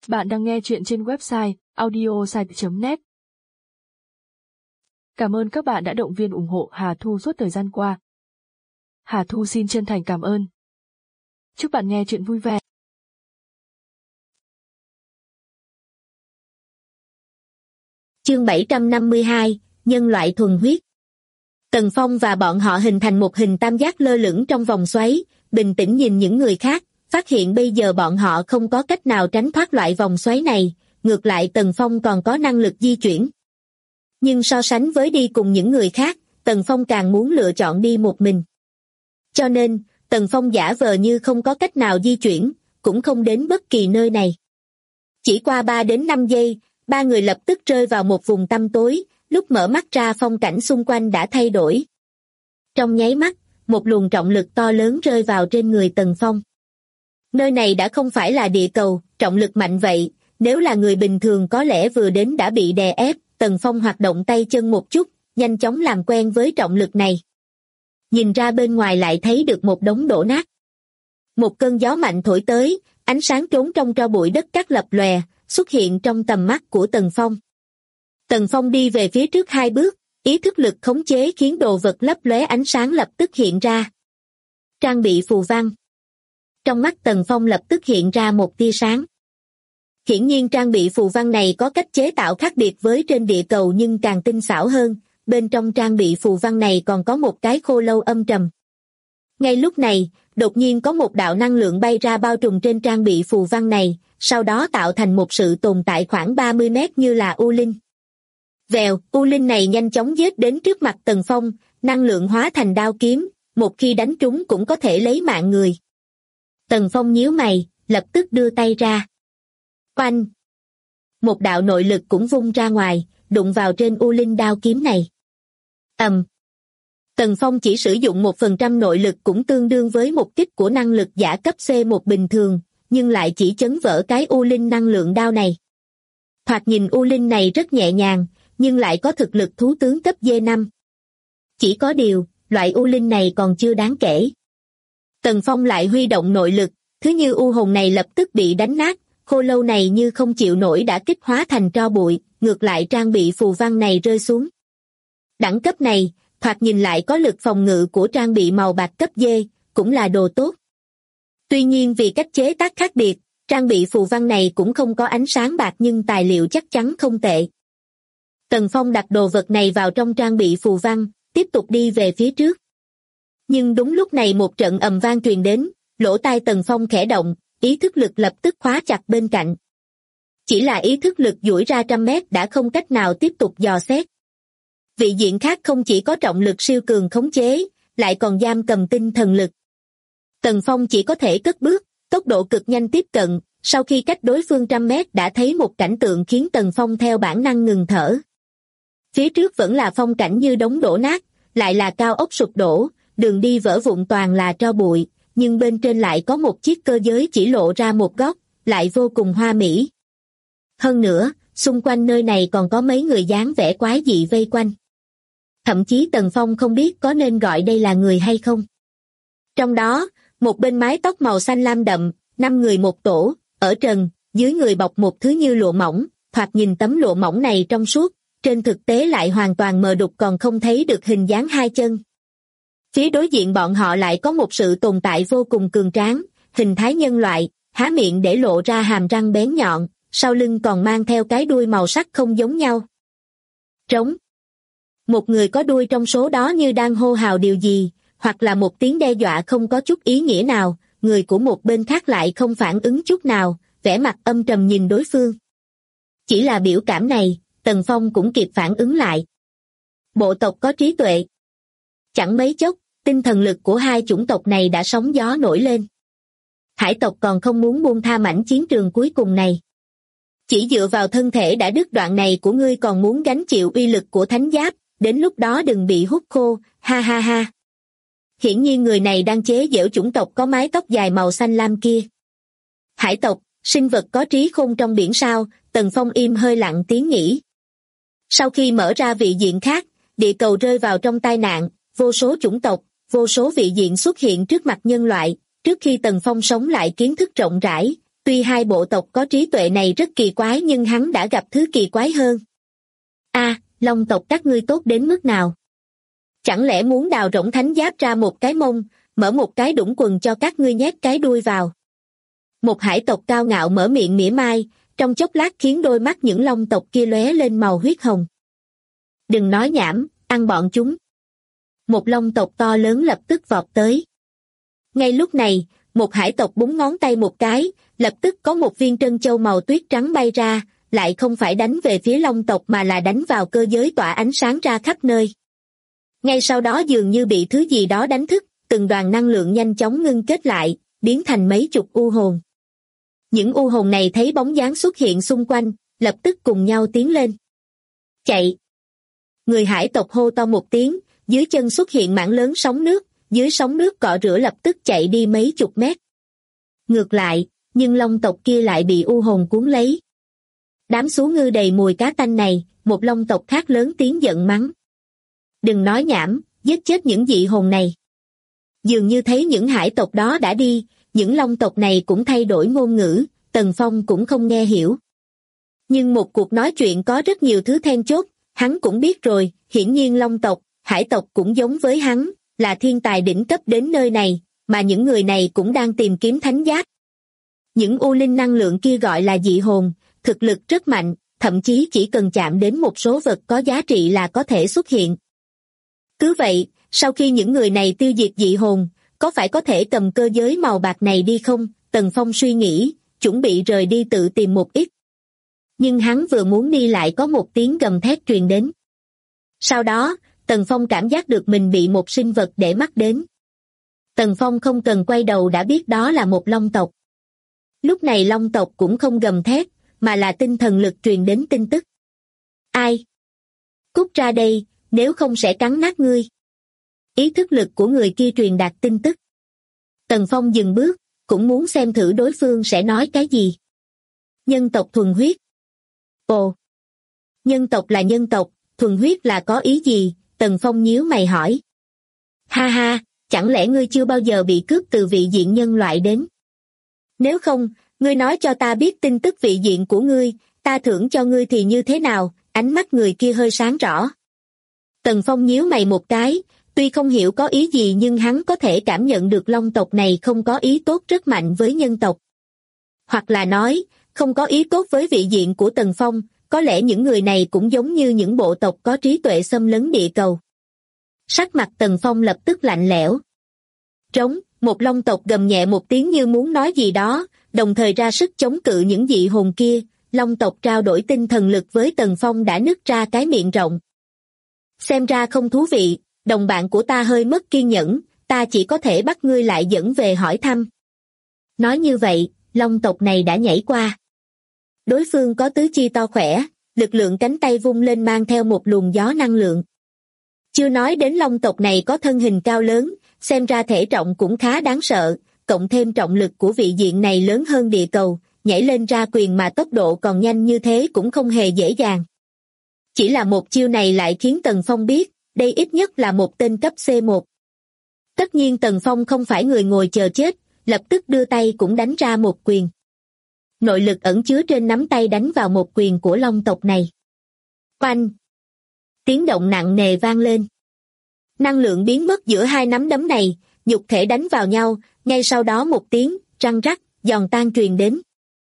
Bạn đang nghe chuyện trên website audiosite.net. Cảm ơn các bạn đã động viên ủng hộ Hà Thu suốt thời gian qua. Hà Thu xin chân thành cảm ơn. Chúc bạn nghe chuyện vui vẻ. Chương 752, Nhân loại thuần huyết. Tần Phong và bọn họ hình thành một hình tam giác lơ lửng trong vòng xoáy, bình tĩnh nhìn những người khác, phát hiện bây giờ bọn họ không có cách nào tránh thoát loại vòng xoáy này, ngược lại Tần Phong còn có năng lực di chuyển. Nhưng so sánh với đi cùng những người khác, Tần Phong càng muốn lựa chọn đi một mình. Cho nên, Tần Phong giả vờ như không có cách nào di chuyển, cũng không đến bất kỳ nơi này. Chỉ qua 3 đến 5 giây, ba người lập tức rơi vào một vùng tăm tối, lúc mở mắt ra phong cảnh xung quanh đã thay đổi. Trong nháy mắt, một luồng trọng lực to lớn rơi vào trên người Tần Phong. Nơi này đã không phải là địa cầu, trọng lực mạnh vậy, nếu là người bình thường có lẽ vừa đến đã bị đè ép. Tần Phong hoạt động tay chân một chút, nhanh chóng làm quen với trọng lực này. Nhìn ra bên ngoài lại thấy được một đống đổ nát. Một cơn gió mạnh thổi tới, ánh sáng trốn trong tro bụi đất cát lập lòe, xuất hiện trong tầm mắt của Tần Phong. Tần Phong đi về phía trước 2 bước, ý thức lực khống chế khiến đồ vật lấp lóe ánh sáng lập tức hiện ra. Trang bị phù văn. Trong mắt Tần Phong lập tức hiện ra một tia sáng. Hiển nhiên trang bị phù văn này có cách chế tạo khác biệt với trên địa cầu nhưng càng tinh xảo hơn, bên trong trang bị phù văn này còn có một cái khô lâu âm trầm. Ngay lúc này, đột nhiên có một đạo năng lượng bay ra bao trùm trên trang bị phù văn này, sau đó tạo thành một sự tồn tại khoảng 30 mét như là U Linh. Vèo, U Linh này nhanh chóng giết đến trước mặt Tần Phong, năng lượng hóa thành đao kiếm, một khi đánh trúng cũng có thể lấy mạng người. Tần Phong nhíu mày, lập tức đưa tay ra. Oanh! Một đạo nội lực cũng vung ra ngoài, đụng vào trên U Linh đao kiếm này. Tần Phong chỉ sử dụng 1% nội lực cũng tương đương với một kích của năng lực giả cấp C1 bình thường, nhưng lại chỉ chấn vỡ cái U Linh năng lượng đao này. Thoạt nhìn U Linh này rất nhẹ nhàng, nhưng lại có thực lực thú tướng cấp D5. Chỉ có điều, loại U Linh này còn chưa đáng kể. Tần Phong lại huy động nội lực, thứ như U hồn này lập tức bị đánh nát, khô lâu này như không chịu nổi đã kích hóa thành tro bụi, ngược lại trang bị phù văn này rơi xuống. Đẳng cấp này, thoạt nhìn lại có lực phòng ngự của trang bị màu bạc cấp D, cũng là đồ tốt. Tuy nhiên vì cách chế tác khác biệt, trang bị phù văn này cũng không có ánh sáng bạc nhưng tài liệu chắc chắn không tệ. Tần Phong đặt đồ vật này vào trong trang bị phù văn, tiếp tục đi về phía trước. Nhưng đúng lúc này một trận ầm vang truyền đến, lỗ tai Tần Phong khẽ động, ý thức lực lập tức khóa chặt bên cạnh. Chỉ là ý thức lực duỗi ra 100 mét đã không cách nào tiếp tục dò xét. Vị diện khác không chỉ có trọng lực siêu cường khống chế, lại còn giam cầm tinh thần lực. Tần Phong chỉ có thể cất bước, tốc độ cực nhanh tiếp cận, sau khi cách đối phương 100 mét đã thấy một cảnh tượng khiến Tần Phong theo bản năng ngừng thở. Phía trước vẫn là phong cảnh như đống đổ nát, lại là cao ốc sụp đổ, đường đi vỡ vụn toàn là tro bụi, nhưng bên trên lại có một chiếc cơ giới chỉ lộ ra một góc, lại vô cùng hoa mỹ. Hơn nữa, xung quanh nơi này còn có mấy người dáng vẻ quái dị vây quanh. Thậm chí Tần Phong không biết có nên gọi đây là người hay không. Trong đó, một bên mái tóc màu xanh lam đậm, 5 người một tổ, ở trần, dưới người bọc một thứ như lụa mỏng, thoạt nhìn tấm lụa mỏng này trong suốt, trên thực tế lại hoàn toàn mờ đục còn không thấy được hình dáng hai chân. Phía đối diện bọn họ lại có một sự tồn tại vô cùng cường tráng, hình thái nhân loại, há miệng để lộ ra hàm răng bén nhọn, sau lưng còn mang theo cái đuôi màu sắc không giống nhau. Trống. Một người có đuôi trong số đó như đang hô hào điều gì, hoặc là một tiếng đe dọa không có chút ý nghĩa nào, người của một bên khác lại không phản ứng chút nào, vẻ mặt âm trầm nhìn đối phương. Chỉ là biểu cảm này, Tần Phong cũng kịp phản ứng lại. Bộ tộc có trí tuệ. Chẳng mấy chốc, tinh thần lực của hai chủng tộc này đã sóng gió nổi lên. Hải tộc còn không muốn buông tha mảnh chiến trường cuối cùng này. Chỉ dựa vào thân thể đã đứt đoạn này của ngươi còn muốn gánh chịu uy lực của thánh giáp, đến lúc đó đừng bị hút khô, ha ha ha. Hiển nhiên người này đang chế giễu chủng tộc có mái tóc dài màu xanh lam kia. Hải tộc, sinh vật có trí khôn trong biển sao, Tần Phong im hơi lặng tiếng nghĩ. Sau khi mở ra vị diện khác, địa cầu rơi vào trong tai nạn, vô số chủng tộc, vô số vị diện xuất hiện trước mặt nhân loại, trước khi Tần Phong sống lại kiến thức rộng rãi, Tuy hai bộ tộc có trí tuệ này rất kỳ quái nhưng hắn đã gặp thứ kỳ quái hơn. Long tộc các ngươi tốt đến mức nào? Chẳng lẽ muốn đào rỗng thánh giáp ra một cái mông, mở một cái đũng quần cho các ngươi nhét cái đuôi vào? Một hải tộc cao ngạo mở miệng mỉa mai, trong chốc lát khiến đôi mắt những long tộc kia lóe lên màu huyết hồng. Đừng nói nhảm, ăn bọn chúng. Một long tộc to lớn lập tức vọt tới. Ngay lúc này, một hải tộc búng ngón tay một cái, lập tức có một viên trân châu màu tuyết trắng bay ra, lại không phải đánh về phía long tộc mà là đánh vào cơ giới tỏa ánh sáng ra khắp nơi. Ngay sau đó dường như bị thứ gì đó đánh thức, từng đoàn năng lượng nhanh chóng ngưng kết lại, biến thành mấy chục u hồn. Những u hồn này thấy bóng dáng xuất hiện xung quanh, lập tức cùng nhau tiến lên. Chạy! Người hải tộc hô to một tiếng, dưới chân xuất hiện mảng lớn sóng nước, dưới sóng nước cọ rửa lập tức chạy đi mấy chục mét. Ngược lại, nhưng long tộc kia lại bị u hồn cuốn lấy. Đám xú ngư đầy mùi cá tanh này, một long tộc khác lớn tiếng giận mắng. Đừng nói nhảm, giết chết những dị hồn này. Dường như thấy những hải tộc đó đã đi, những long tộc này cũng thay đổi ngôn ngữ, Tần Phong cũng không nghe hiểu. Nhưng một cuộc nói chuyện có rất nhiều thứ then chốt, hắn cũng biết rồi, hiển nhiên long tộc, hải tộc cũng giống với hắn, là thiên tài đỉnh cấp đến nơi này, mà những người này cũng đang tìm kiếm thánh giáp. Những u linh năng lượng kia gọi là dị hồn, thực lực rất mạnh, thậm chí chỉ cần chạm đến một số vật có giá trị là có thể xuất hiện. Cứ vậy, sau khi những người này tiêu diệt dị hồn, có phải có thể cầm cơ giới màu bạc này đi không? Tần Phong suy nghĩ, chuẩn bị rời đi tự tìm một ít. Nhưng hắn vừa muốn đi lại có một tiếng gầm thét truyền đến. Sau đó, Tần Phong cảm giác được mình bị một sinh vật để mắt đến. Tần Phong không cần quay đầu đã biết đó là một long tộc. Lúc này long tộc cũng không gầm thét, mà là tinh thần lực truyền đến tin tức. Ai? Cút ra đây, nếu không sẽ cắn nát ngươi. Ý thức lực của người kia truyền đạt tin tức. Tần Phong dừng bước, cũng muốn xem thử đối phương sẽ nói cái gì. Nhân tộc thuần huyết. Ồ! Nhân tộc là nhân tộc, thuần huyết là có ý gì? Tần Phong nhíu mày hỏi. Ha ha, chẳng lẽ ngươi chưa bao giờ bị cướp từ vị diện nhân loại đến? Nếu không, ngươi nói cho ta biết tin tức vị diện của ngươi, ta thưởng cho ngươi thì như thế nào? Ánh mắt người kia hơi sáng rõ. Tần Phong nhíu mày một cái, tuy không hiểu có ý gì nhưng hắn có thể cảm nhận được long tộc này không có ý tốt rất mạnh với nhân tộc. Hoặc là nói, không có ý tốt với vị diện của Tần Phong, có lẽ những người này cũng giống như những bộ tộc có trí tuệ xâm lấn địa cầu. Sắc mặt Tần Phong lập tức lạnh lẽo. Trống, một long tộc gầm nhẹ một tiếng như muốn nói gì đó, đồng thời ra sức chống cự những dị hồn kia. Long tộc trao đổi tinh thần lực với Tần Phong đã nứt ra cái miệng rộng. Xem ra không thú vị, đồng bạn của ta hơi mất kiên nhẫn, ta chỉ có thể bắt ngươi lại dẫn về hỏi thăm. Nói như vậy, long tộc này đã nhảy qua. Đối phương có tứ chi to khỏe, lực lượng cánh tay vung lên mang theo một luồng gió năng lượng. Chưa nói đến long tộc này có thân hình cao lớn, xem ra thể trọng cũng khá đáng sợ, cộng thêm trọng lực của vị diện này lớn hơn địa cầu, nhảy lên ra quyền mà tốc độ còn nhanh như thế cũng không hề dễ dàng. Chỉ là một chiêu này lại khiến Tần Phong biết, đây ít nhất là một tên cấp C1. Tất nhiên Tần Phong không phải người ngồi chờ chết, lập tức đưa tay cũng đánh ra một quyền. Nội lực ẩn chứa trên nắm tay đánh vào một quyền của long tộc này. Oanh! Tiếng động nặng nề vang lên. Năng lượng biến mất giữa hai nắm đấm này, nhục thể đánh vào nhau, ngay sau đó một tiếng, răng rắc, giòn tan truyền đến.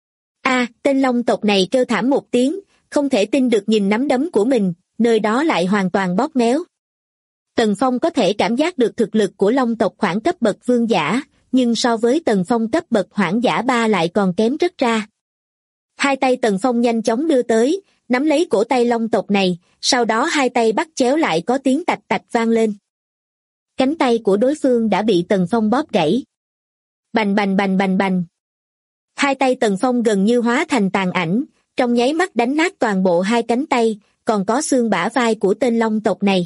Tên long tộc này kêu thảm một tiếng, không thể tin được nhìn nắm đấm của mình, nơi đó lại hoàn toàn bóp méo. Tần Phong có thể cảm giác được thực lực của long tộc khoảng cấp bậc vương giả, nhưng so với Tần Phong cấp bậc hoãn giả 3 lại còn kém rất ra. Hai tay Tần Phong nhanh chóng đưa tới, nắm lấy cổ tay long tộc này, sau đó hai tay bắt chéo lại có tiếng tạch tạch vang lên. Cánh tay của đối phương đã bị Tần Phong bóp gãy. Bành bành bành bành bành. Hai tay Tần Phong gần như hóa thành tàn ảnh, trong nháy mắt đánh nát toàn bộ hai cánh tay, còn có xương bả vai của tên long tộc này.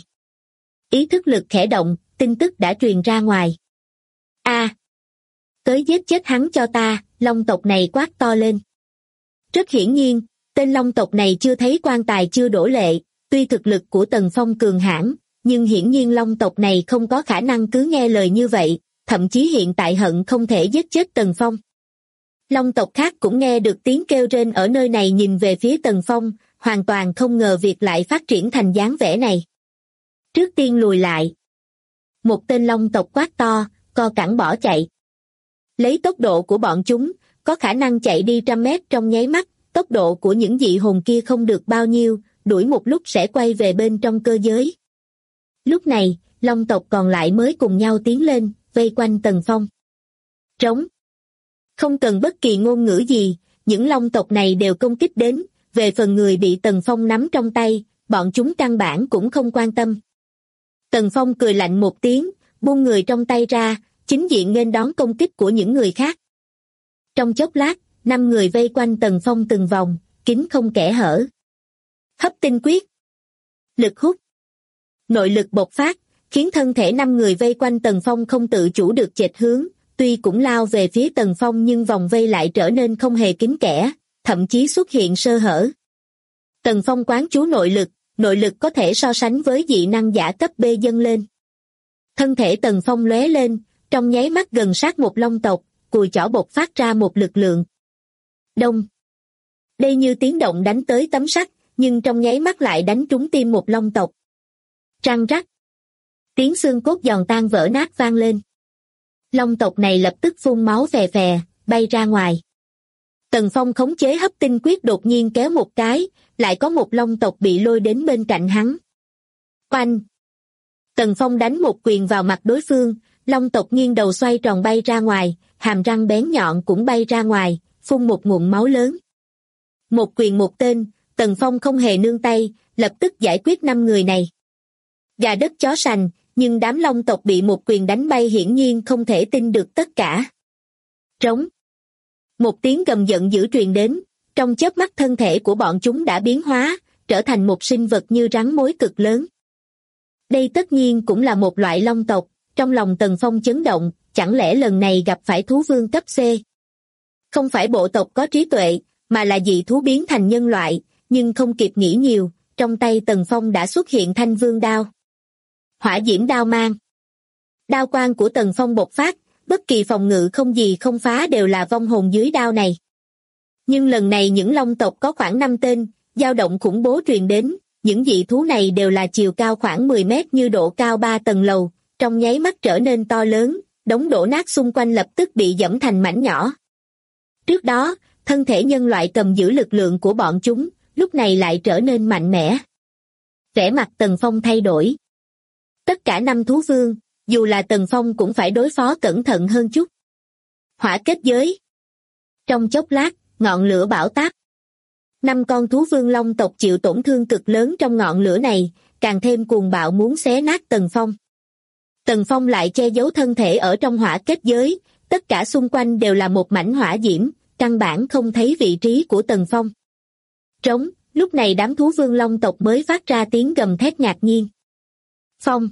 Ý thức lực khẽ động, tin tức đã truyền ra ngoài. Tới giết chết hắn cho ta, long tộc này quát to lên. Rất hiển nhiên, tên long tộc này chưa thấy quan tài chưa đổ lệ, tuy thực lực của Tần Phong cường hãn, nhưng hiển nhiên long tộc này không có khả năng cứ nghe lời như vậy, thậm chí hiện tại hận không thể giết chết Tần Phong. Long tộc khác cũng nghe được tiếng kêu rên ở nơi này, nhìn về phía Tần Phong, hoàn toàn không ngờ việc lại phát triển thành dáng vẻ này. Trước tiên lùi lại. Một tên long tộc quát to, co cẳng bỏ chạy. Lấy tốc độ của bọn chúng, có khả năng chạy đi 100 mét trong nháy mắt, tốc độ của những dị hồn kia không được bao nhiêu, đuổi một lúc sẽ quay về bên trong cơ giới. Lúc này, long tộc còn lại mới cùng nhau tiến lên, vây quanh Tần Phong. Trống. Không cần bất kỳ ngôn ngữ gì, những long tộc này đều công kích đến, về phần người bị Tần Phong nắm trong tay, bọn chúng căn bản cũng không quan tâm. Tần Phong cười lạnh một tiếng, buông người trong tay ra, chính diện nghênh đón công kích của những người khác. Trong chốc lát, 5 người vây quanh Tần Phong từng vòng, kín không kẽ hở. Hấp tinh quyết. Lực hút. Nội lực bộc phát, khiến thân thể 5 người vây quanh Tần Phong không tự chủ được chệch hướng, tuy cũng lao về phía Tần Phong nhưng vòng vây lại trở nên không hề kín kẽ, thậm chí xuất hiện sơ hở. Tần Phong quán chú nội lực có thể so sánh với dị năng giả cấp B dâng lên. Thân thể Tần Phong lóe lên, trong nháy mắt gần sát một long tộc, cùi chỏ bộc phát ra một lực lượng. Đông. Đây như tiếng động đánh tới tấm sắt, nhưng trong nháy mắt lại đánh trúng tim một long tộc. Răng rắc. Tiếng xương cốt giòn tan vỡ nát vang lên. Long tộc này lập tức phun máu phè phè, bay ra ngoài. Tần Phong khống chế hấp tinh quyết đột nhiên kéo một cái, lại có một long tộc bị lôi đến bên cạnh hắn. Oanh! Tần Phong đánh một quyền vào mặt đối phương, long tộc nghiêng đầu xoay tròn bay ra ngoài, hàm răng bén nhọn cũng bay ra ngoài, phun một ngụm máu lớn. Một quyền một tên, Tần Phong không hề nương tay, lập tức giải quyết 5 người này. Gà đất chó sành, nhưng đám long tộc bị một quyền đánh bay hiển nhiên không thể tin được tất cả. Trống. Một tiếng gầm giận dữ truyền đến, trong chớp mắt thân thể của bọn chúng đã biến hóa, trở thành một sinh vật như rắn mối cực lớn. Đây tất nhiên cũng là một loại long tộc, trong lòng Tần Phong chấn động, chẳng lẽ lần này gặp phải thú vương cấp C? Không phải bộ tộc có trí tuệ, mà là dị thú biến thành nhân loại, nhưng không kịp nghĩ nhiều, trong tay Tần Phong đã xuất hiện thanh vương đao. Hỏa diễm đao mang. Đao quang của Tần Phong bộc phát, bất kỳ phòng ngự không gì không phá đều là vong hồn dưới đao này. Nhưng lần này những long tộc có khoảng 5 tên, dao động khủng bố truyền đến, những dị thú này đều là chiều cao khoảng 10 mét như độ cao 3 tầng lầu, trong nháy mắt trở nên to lớn, đống đổ nát xung quanh lập tức bị giẫm thành mảnh nhỏ. Trước đó, thân thể nhân loại cầm giữ lực lượng của bọn chúng, lúc này lại trở nên mạnh mẽ. Vẻ mặt Tần Phong thay đổi. Tất cả 5 thú vương, dù là Tần Phong cũng phải đối phó cẩn thận hơn chút. Hỏa kết giới. Trong chốc lát, ngọn lửa bão táp. 5 con thú vương long tộc chịu tổn thương cực lớn trong ngọn lửa này, càng thêm cuồng bạo muốn xé nát Tần Phong. Tần Phong lại che giấu thân thể ở trong hỏa kết giới, tất cả xung quanh đều là một mảnh hỏa diễm, căn bản không thấy vị trí của Tần Phong. Trống, lúc này đám thú vương long tộc mới phát ra tiếng gầm thét ngạc nhiên. Phong.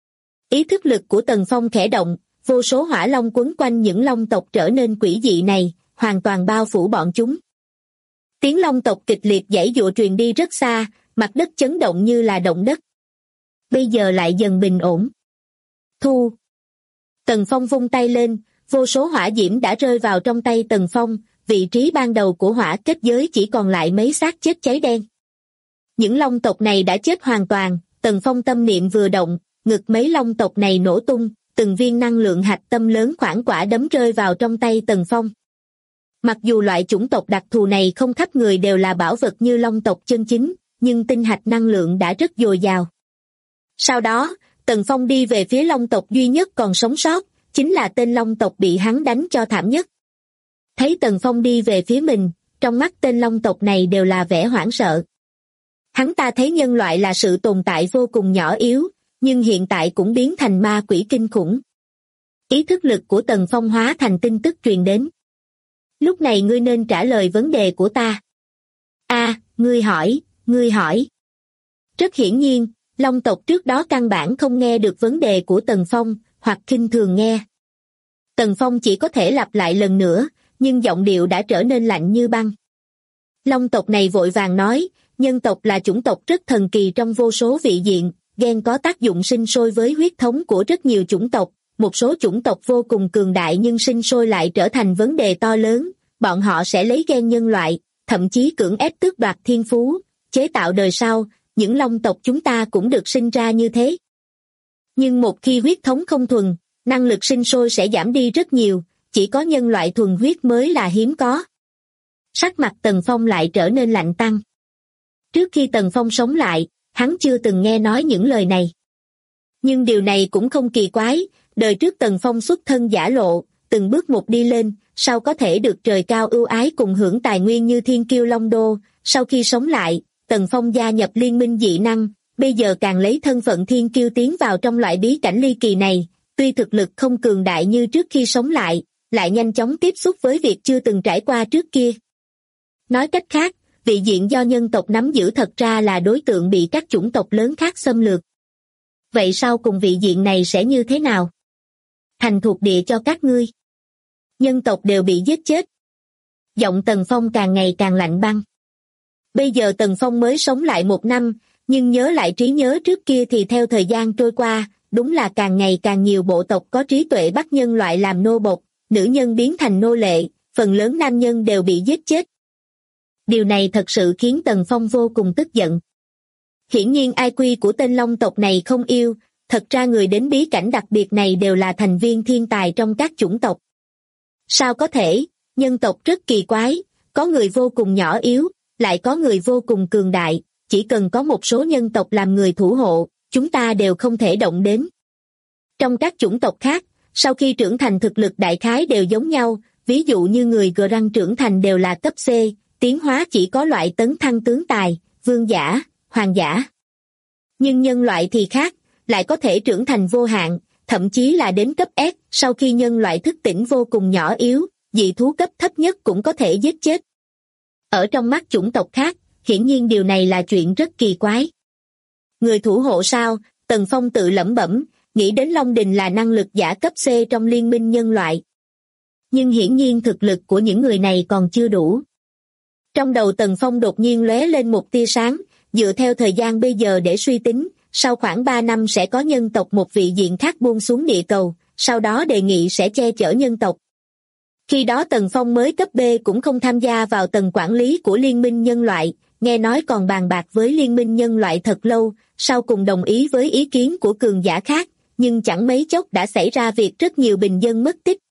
Ý thức lực của Tần Phong khẽ động, vô số hỏa long quấn quanh những long tộc trở nên quỷ dị này, hoàn toàn bao phủ bọn chúng. Tiếng long tộc kịch liệt giãy giụa truyền đi rất xa, mặt đất chấn động như là động đất. Bây giờ lại dần bình ổn. Thu. Tần Phong vung tay lên, vô số hỏa diễm đã rơi vào trong tay Tần Phong, vị trí ban đầu của hỏa kết giới chỉ còn lại mấy xác chết cháy đen. Những long tộc này đã chết hoàn toàn, Tần Phong tâm niệm vừa động, ngực mấy long tộc này nổ tung, từng viên năng lượng hạch tâm lớn khoảng quả đấm rơi vào trong tay Tần Phong. Mặc dù loại chủng tộc đặc thù này không khắp người đều là bảo vật như long tộc chân chính, nhưng tinh hạch năng lượng đã rất dồi dào. Sau đó, Tần Phong đi về phía long tộc duy nhất còn sống sót, chính là tên long tộc bị hắn đánh cho thảm nhất. Thấy Tần Phong đi về phía mình, trong mắt tên long tộc này đều là vẻ hoảng sợ. Hắn ta thấy nhân loại là sự tồn tại vô cùng nhỏ yếu, nhưng hiện tại cũng biến thành ma quỷ kinh khủng. Ý thức lực của Tần Phong hóa thành tin tức truyền đến. Lúc này ngươi nên trả lời vấn đề của ta. Ngươi hỏi. Rất hiển nhiên, long tộc trước đó căn bản không nghe được vấn đề của Tần Phong, hoặc khinh thường nghe. Tần Phong chỉ có thể lặp lại lần nữa, nhưng giọng điệu đã trở nên lạnh như băng. Long tộc này vội vàng nói, nhân tộc là chủng tộc rất thần kỳ trong vô số vị diện, gen có tác dụng sinh sôi với huyết thống của rất nhiều chủng tộc, một số chủng tộc vô cùng cường đại nhưng sinh sôi lại trở thành vấn đề to lớn, bọn họ sẽ lấy ghen nhân loại, thậm chí cưỡng ép tước đoạt thiên phú, chế tạo đời sau, những long tộc chúng ta cũng được sinh ra như thế. Nhưng một khi huyết thống không thuần, năng lực sinh sôi sẽ giảm đi rất nhiều, chỉ có nhân loại thuần huyết mới là hiếm có. Sắc mặt Tần Phong lại trở nên lạnh tanh. Trước khi Tần Phong sống lại, hắn chưa từng nghe nói những lời này. Nhưng điều này cũng không kỳ quái, đời trước Tần Phong xuất thân giả lộ, từng bước một đi lên, sao có thể được trời cao ưu ái cùng hưởng tài nguyên như thiên kiêu Long Đô. Sau khi sống lại, Tần Phong gia nhập liên minh dị năng, bây giờ càng lấy thân phận thiên kiêu tiến vào trong loại bí cảnh ly kỳ này, tuy thực lực không cường đại như trước khi sống lại nhanh chóng tiếp xúc với việc chưa từng trải qua trước kia. Nói cách khác, vị diện do nhân tộc nắm giữ thật ra là đối tượng bị các chủng tộc lớn khác xâm lược. Vậy sau cùng vị diện này sẽ như thế nào? Thành thuộc địa cho các ngươi. Nhân tộc đều bị giết chết. Giọng Tần Phong càng ngày càng lạnh băng. Bây giờ Tần Phong mới sống lại 1 năm, nhưng nhớ lại trí nhớ trước kia thì theo thời gian trôi qua, đúng là càng ngày càng nhiều bộ tộc có trí tuệ bắt nhân loại làm nô bộc, nữ nhân biến thành nô lệ, phần lớn nam nhân đều bị giết chết. Điều này thật sự khiến Tần Phong vô cùng tức giận. Hiển nhiên IQ của tên long tộc này không yêu, thật ra người đến bí cảnh đặc biệt này đều là thành viên thiên tài trong các chủng tộc. Sao có thể, nhân tộc rất kỳ quái, có người vô cùng nhỏ yếu, lại có người vô cùng cường đại, chỉ cần có một số nhân tộc làm người thủ hộ, chúng ta đều không thể động đến. Trong các chủng tộc khác, sau khi trưởng thành thực lực đại khái đều giống nhau, ví dụ như người Grang trưởng thành đều là cấp C, tiến hóa chỉ có loại tấn thăng tướng tài, vương giả, hoàng giả. Nhưng nhân loại thì khác, lại có thể trưởng thành vô hạn, thậm chí là đến cấp S, sau khi nhân loại thức tỉnh vô cùng nhỏ yếu, dị thú cấp thấp nhất cũng có thể giết chết. Ở trong mắt chủng tộc khác, hiển nhiên điều này là chuyện rất kỳ quái. Người thủ hộ sao? Tần Phong tự lẩm bẩm, nghĩ đến Long Đình là năng lực giả cấp C trong liên minh nhân loại. Nhưng hiển nhiên thực lực của những người này còn chưa đủ. Trong đầu Tần Phong đột nhiên lóe lên một tia sáng, dựa theo thời gian bây giờ để suy tính, sau khoảng 3 năm sẽ có nhân tộc một vị diện khác buông xuống địa cầu, sau đó đề nghị sẽ che chở nhân tộc. Khi đó Tần Phong mới cấp B cũng không tham gia vào tầng quản lý của Liên minh nhân loại, nghe nói còn bàn bạc với Liên minh nhân loại thật lâu, sau cùng đồng ý với ý kiến của cường giả khác, nhưng chẳng mấy chốc đã xảy ra việc rất nhiều bình dân mất tích.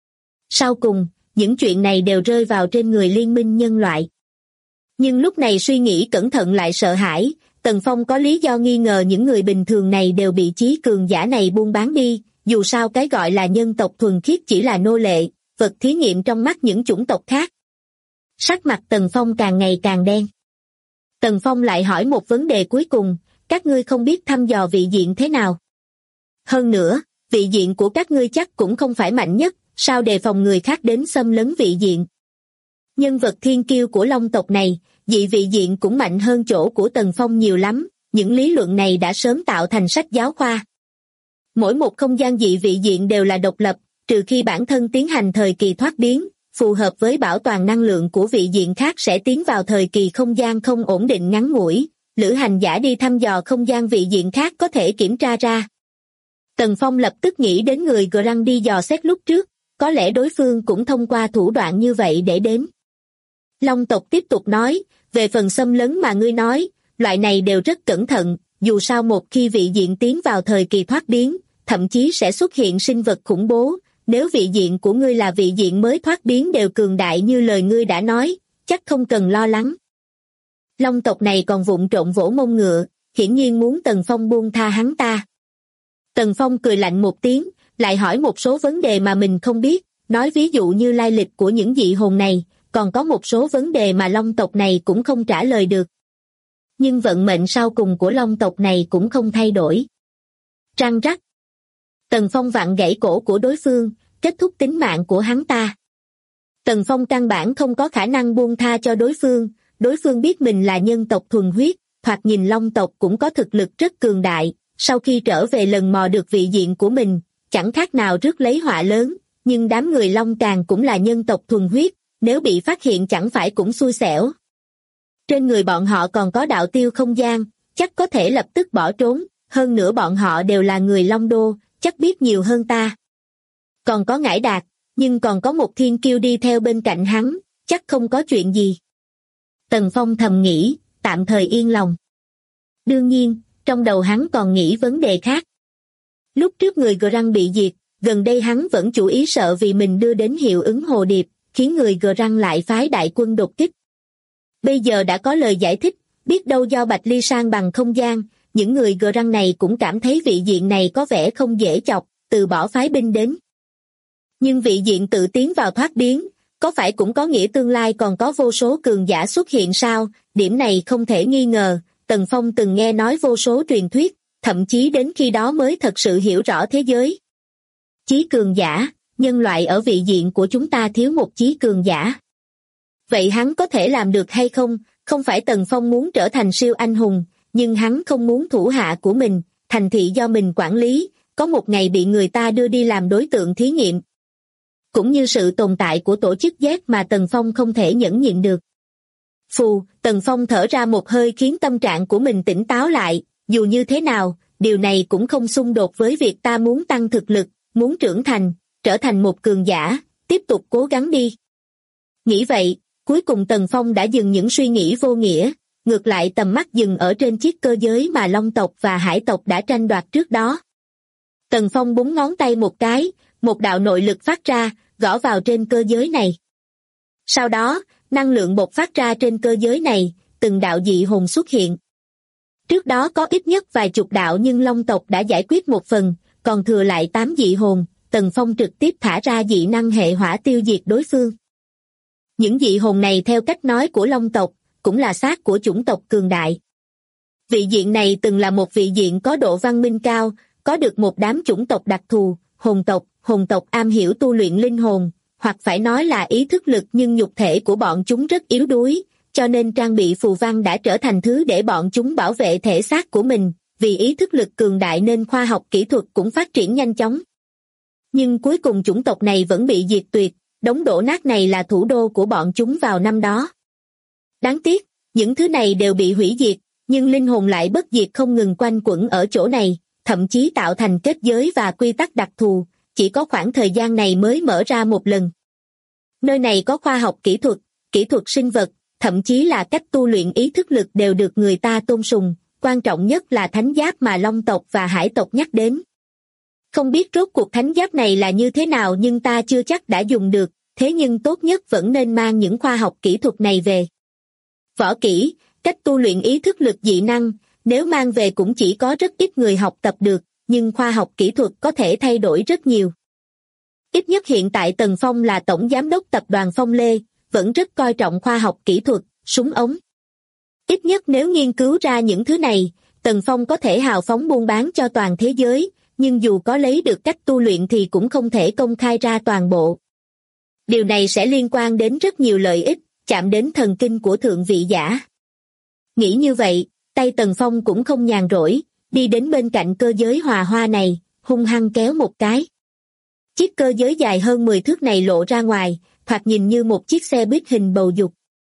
Sau cùng, những chuyện này đều rơi vào trên người Liên minh nhân loại. Nhưng lúc này suy nghĩ cẩn thận lại sợ hãi, Tần Phong có lý do nghi ngờ những người bình thường này đều bị chí cường giả này buôn bán đi, dù sao cái gọi là nhân tộc thuần khiết chỉ là nô lệ, vật thí nghiệm trong mắt những chủng tộc khác. Sắc mặt Tần Phong càng ngày càng đen. Tần Phong lại hỏi một vấn đề cuối cùng, các ngươi không biết thăm dò vị diện thế nào? Hơn nữa, vị diện của các ngươi chắc cũng không phải mạnh nhất, sao đề phòng người khác đến xâm lấn vị diện? Nhân vật thiên kiêu của long tộc này, dị vị diện cũng mạnh hơn chỗ của Tần Phong nhiều lắm, những lý luận này đã sớm tạo thành sách giáo khoa. Mỗi một không gian dị vị diện đều là độc lập, trừ khi bản thân tiến hành thời kỳ thoát biến, phù hợp với bảo toàn năng lượng của vị diện khác sẽ tiến vào thời kỳ không gian không ổn định ngắn ngủi, lữ hành giả đi thăm dò không gian vị diện khác có thể kiểm tra ra. Tần Phong lập tức nghĩ đến người Grang đi dò xét lúc trước, có lẽ đối phương cũng thông qua thủ đoạn như vậy để đến. Long tộc tiếp tục nói, về phần xâm lấn mà ngươi nói, loại này đều rất cẩn thận, dù sao một khi vị diện tiến vào thời kỳ thoát biến, thậm chí sẽ xuất hiện sinh vật khủng bố, nếu vị diện của ngươi là vị diện mới thoát biến đều cường đại như lời ngươi đã nói, chắc không cần lo lắng. Long tộc này còn vụng trộn vỗ mông ngựa, hiển nhiên muốn Tần Phong buông tha hắn ta. Tần Phong cười lạnh một tiếng, lại hỏi một số vấn đề mà mình không biết, nói ví dụ như lai lịch của những dị hồn này, còn có một số vấn đề mà long tộc này cũng không trả lời được. Nhưng vận mệnh sau cùng của long tộc này cũng không thay đổi. Răng rắc. Tần Phong vặn gãy cổ của đối phương, kết thúc tính mạng của hắn ta. Tần Phong căn bản không có khả năng buông tha cho đối phương biết mình là nhân tộc thuần huyết, thoạt nhìn long tộc cũng có thực lực rất cường đại, sau khi trở về lần mò được vị diện của mình, chẳng khác nào rước lấy họa lớn, nhưng đám người long càng cũng là nhân tộc thuần huyết, nếu bị phát hiện chẳng phải cũng xui xẻo. Trên người bọn họ còn có đạo tiêu không gian, chắc có thể lập tức bỏ trốn, hơn nữa bọn họ đều là người Long Đô, chắc biết nhiều hơn ta. Còn có Ngải Đạt, nhưng còn có một thiên kiêu đi theo bên cạnh hắn, chắc không có chuyện gì. Tần Phong thầm nghĩ, tạm thời yên lòng. Đương nhiên, trong đầu hắn còn nghĩ vấn đề khác. Lúc trước người Grang bị diệt, gần đây hắn vẫn chủ ý sợ vì mình đưa đến hiệu ứng hồ điệp, khiến người Grang lại phái đại quân đột kích. Bây giờ đã có lời giải thích, biết đâu do Bạch Ly sang bằng không gian, những người Grang này cũng cảm thấy vị diện này có vẻ không dễ chọc, từ bỏ phái binh đến. Nhưng vị diện tự tiến vào thoát biến, có phải cũng có nghĩa tương lai còn có vô số cường giả xuất hiện sao? Điểm này không thể nghi ngờ, Tần Phong từng nghe nói vô số truyền thuyết, thậm chí đến khi đó mới thật sự hiểu rõ thế giới. Chí cường giả, nhân loại ở vị diện của chúng ta thiếu một chí cường giả. Vậy hắn có thể làm được hay không? Không phải Tần Phong muốn trở thành siêu anh hùng, nhưng hắn không muốn thủ hạ của mình, thành thị do mình quản lý, có một ngày bị người ta đưa đi làm đối tượng thí nghiệm. Cũng như sự tồn tại của tổ chức Z mà Tần Phong không thể nhẫn nhịn được. Phù, Tần Phong thở ra một hơi khiến tâm trạng của mình tỉnh táo lại, dù như thế nào, điều này cũng không xung đột với việc ta muốn tăng thực lực, muốn trưởng thành, trở thành một cường giả, tiếp tục cố gắng đi. Nghĩ vậy, cuối cùng Tần Phong đã dừng những suy nghĩ vô nghĩa, ngược lại tầm mắt dừng ở trên chiếc cơ giới mà Long tộc và Hải tộc đã tranh đoạt trước đó. Tần Phong búng ngón tay một cái, một đạo nội lực phát ra, gõ vào trên cơ giới này. Sau đó, năng lượng bộc phát ra trên cơ giới này, từng đạo dị hồn xuất hiện. Trước đó có ít nhất vài chục đạo nhưng Long tộc đã giải quyết một phần, còn thừa lại 8 dị hồn, Tần Phong trực tiếp thả ra dị năng hệ hỏa tiêu diệt đối phương. Những dị hồn này theo cách nói của Long tộc, cũng là xác của chủng tộc cường đại. Vị diện này từng là một vị diện có độ văn minh cao, có được một đám chủng tộc đặc thù, hồn tộc am hiểu tu luyện linh hồn, hoặc phải nói là ý thức lực nhưng nhục thể của bọn chúng rất yếu đuối, cho nên trang bị phù văn đã trở thành thứ để bọn chúng bảo vệ thể xác của mình, vì ý thức lực cường đại nên khoa học kỹ thuật cũng phát triển nhanh chóng. Nhưng cuối cùng chủng tộc này vẫn bị diệt tuyệt, đống đổ nát này là thủ đô của bọn chúng vào năm đó. Đáng tiếc, những thứ này đều bị hủy diệt, nhưng linh hồn lại bất diệt không ngừng quanh quẩn ở chỗ này, thậm chí tạo thành kết giới và quy tắc đặc thù, chỉ có khoảng thời gian này mới mở ra một lần. Nơi này có khoa học kỹ thuật sinh vật, thậm chí là cách tu luyện ý thức lực đều được người ta tôn sùng, quan trọng nhất là thánh giáp mà Long tộc và Hải tộc nhắc đến. Không biết rốt cuộc thánh giáp này là như thế nào nhưng ta chưa chắc đã dùng được, thế nhưng tốt nhất vẫn nên mang những khoa học kỹ thuật này về. Võ kỹ, cách tu luyện ý thức lực dị năng, nếu mang về cũng chỉ có rất ít người học tập được, nhưng khoa học kỹ thuật có thể thay đổi rất nhiều. Ít nhất hiện tại Tần Phong là tổng giám đốc tập đoàn Phong Lê, vẫn rất coi trọng khoa học kỹ thuật, súng ống. Ít nhất nếu nghiên cứu ra những thứ này, Tần Phong có thể hào phóng buôn bán cho toàn thế giới, nhưng dù có lấy được cách tu luyện thì cũng không thể công khai ra toàn bộ. Điều này sẽ liên quan đến rất nhiều lợi ích, chạm đến thần kinh của thượng vị giả. Nghĩ như vậy, tay Tần Phong cũng không nhàn rỗi, đi đến bên cạnh cơ giới hòa hoa này, hung hăng kéo một cái. Chiếc cơ giới dài hơn 10 thước này lộ ra ngoài, thoạt nhìn như một chiếc xe buýt hình bầu dục.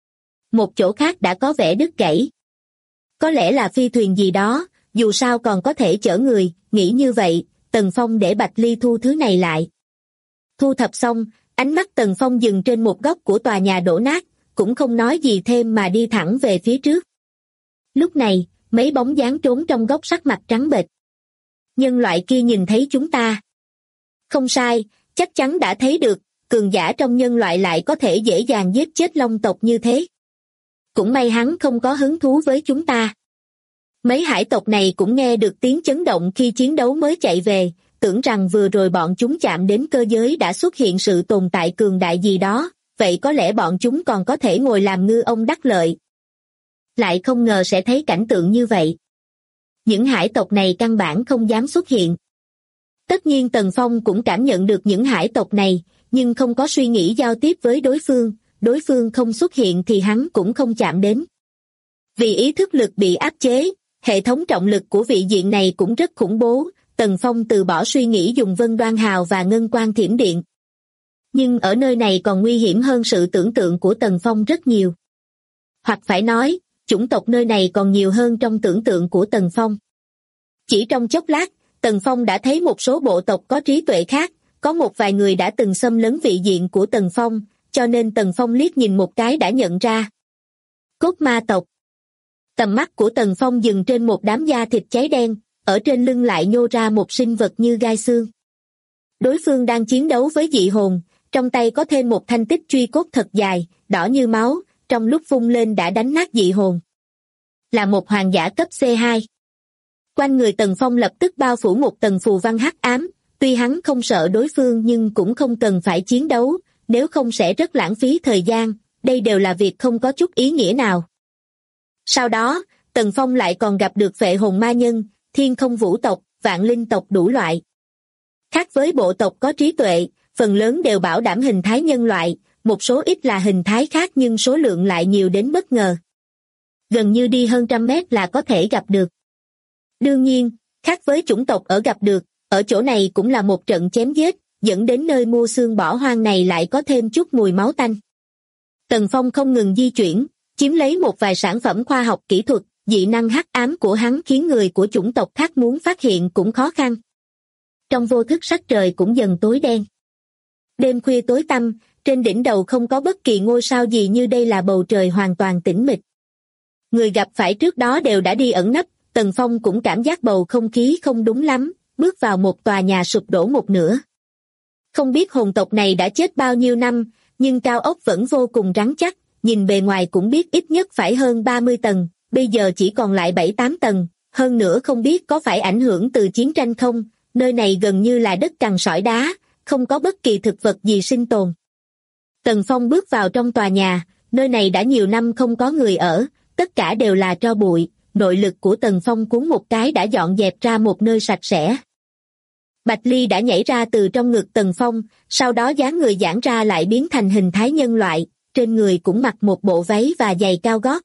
Một chỗ khác đã có vẻ đứt gãy. Có lẽ là phi thuyền gì đó, dù sao còn có thể chở người, nghĩ như vậy, Tần Phong để Bạch Ly thu thứ này lại. Thu thập xong, ánh mắt Tần Phong dừng trên một góc của tòa nhà đổ nát, cũng không nói gì thêm mà đi thẳng về phía trước. Lúc này, mấy bóng dáng trốn trong góc sắc mặt trắng bệch. Nhân loại kia nhìn thấy chúng ta. Không sai, chắc chắn đã thấy được, cường giả trong nhân loại lại có thể dễ dàng giết chết Long tộc như thế. Cũng may hắn không có hứng thú với chúng ta. Mấy hải tộc này cũng nghe được tiếng chấn động khi chiến đấu mới chạy về, tưởng rằng vừa rồi bọn chúng chạm đến cơ giới đã xuất hiện sự tồn tại cường đại gì đó, vậy có lẽ bọn chúng còn có thể ngồi làm ngư ông đắc lợi. Lại không ngờ sẽ thấy cảnh tượng như vậy. Những hải tộc này căn bản không dám xuất hiện. Tất nhiên Tần Phong cũng cảm nhận được những hải tộc này, nhưng không có suy nghĩ giao tiếp với đối phương không xuất hiện thì hắn cũng không chạm đến. Vì ý thức lực bị áp chế, hệ thống trọng lực của vị diện này cũng rất khủng bố, Tần Phong từ bỏ suy nghĩ dùng Vân Đoan Hào và Ngân Quang Thiểm Điện. Nhưng ở nơi này còn nguy hiểm hơn sự tưởng tượng của Tần Phong rất nhiều. Hoặc phải nói, chủng tộc nơi này còn nhiều hơn trong tưởng tượng của Tần Phong. Chỉ trong chốc lát, Tần Phong đã thấy một số bộ tộc có trí tuệ khác, có một vài người đã từng xâm lấn vị diện của Tần Phong, cho nên Tần Phong liếc nhìn một cái đã nhận ra. Cốt ma tộc. Tầm mắt của Tần Phong dừng trên một đám da thịt cháy đen, ở trên lưng lại nhô ra một sinh vật như gai xương. Đối phương đang chiến đấu với dị hồn, trong tay có thêm một thanh tích truy cốt thật dài, đỏ như máu, trong lúc vung lên đã đánh nát dị hồn. Là một hoàng giả cấp C2. Quanh người Tần Phong lập tức bao phủ một tầng phù văn hắc ám, tuy hắn không sợ đối phương nhưng cũng không cần phải chiến đấu, nếu không sẽ rất lãng phí thời gian, đây đều là việc không có chút ý nghĩa nào. Sau đó, Tần Phong lại còn gặp được vệ hồn ma nhân, thiên không vũ tộc, vạn linh tộc đủ loại. Khác với bộ tộc có trí tuệ, phần lớn đều bảo đảm hình thái nhân loại, một số ít là hình thái khác nhưng số lượng lại nhiều đến bất ngờ. Gần như đi hơn 100 mét là có thể gặp được. Đương nhiên, khác với chủng tộc ở gặp được, ở chỗ này cũng là một trận chém giết, dẫn đến nơi mua xương bỏ hoang này lại có thêm chút mùi máu tanh. Tần Phong không ngừng di chuyển, chiếm lấy một vài sản phẩm khoa học kỹ thuật, dị năng hắc ám của hắn khiến người của chủng tộc khác muốn phát hiện cũng khó khăn. Trong vô thức sắc trời cũng dần tối đen. Đêm khuya tối tăm, trên đỉnh đầu không có bất kỳ ngôi sao gì, như đây là bầu trời hoàn toàn tĩnh mịch. Người gặp phải trước đó đều đã đi ẩn nấp, Tần Phong cũng cảm giác bầu không khí không đúng lắm, bước vào một tòa nhà sụp đổ một nửa. Không biết hồn tộc này đã chết bao nhiêu năm, nhưng cao ốc vẫn vô cùng rắn chắc, nhìn bề ngoài cũng biết ít nhất phải hơn 30 tầng, bây giờ chỉ còn lại 7-8 tầng, hơn nữa không biết có phải ảnh hưởng từ chiến tranh không, nơi này gần như là đất cằn sỏi đá, không có bất kỳ thực vật gì sinh tồn. Tần Phong bước vào trong tòa nhà, nơi này đã nhiều năm không có người ở, tất cả đều là tro bụi, nội lực của Tần Phong cuốn một cái đã dọn dẹp ra một nơi sạch sẽ. Bạch Ly đã nhảy ra từ trong ngực Tần Phong, sau đó dáng người giãn ra lại biến thành hình thái nhân loại, trên người cũng mặc một bộ váy và giày cao gót.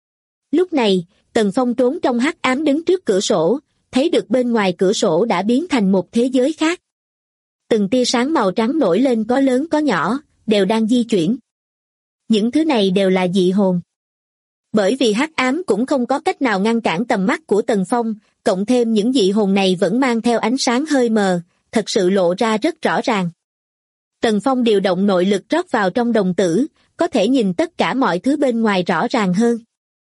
Lúc này, Tần Phong trốn trong hắc ám đứng trước cửa sổ, thấy được bên ngoài cửa sổ đã biến thành một thế giới khác. Từng tia sáng màu trắng nổi lên có lớn có nhỏ, đều đang di chuyển. Những thứ này đều là dị hồn. Bởi vì hắc ám cũng không có cách nào ngăn cản tầm mắt của Tần Phong, cộng thêm những dị hồn này vẫn mang theo ánh sáng hơi mờ, thật sự lộ ra rất rõ ràng. Tần Phong điều động nội lực rót vào trong đồng tử, có thể nhìn tất cả mọi thứ bên ngoài rõ ràng hơn.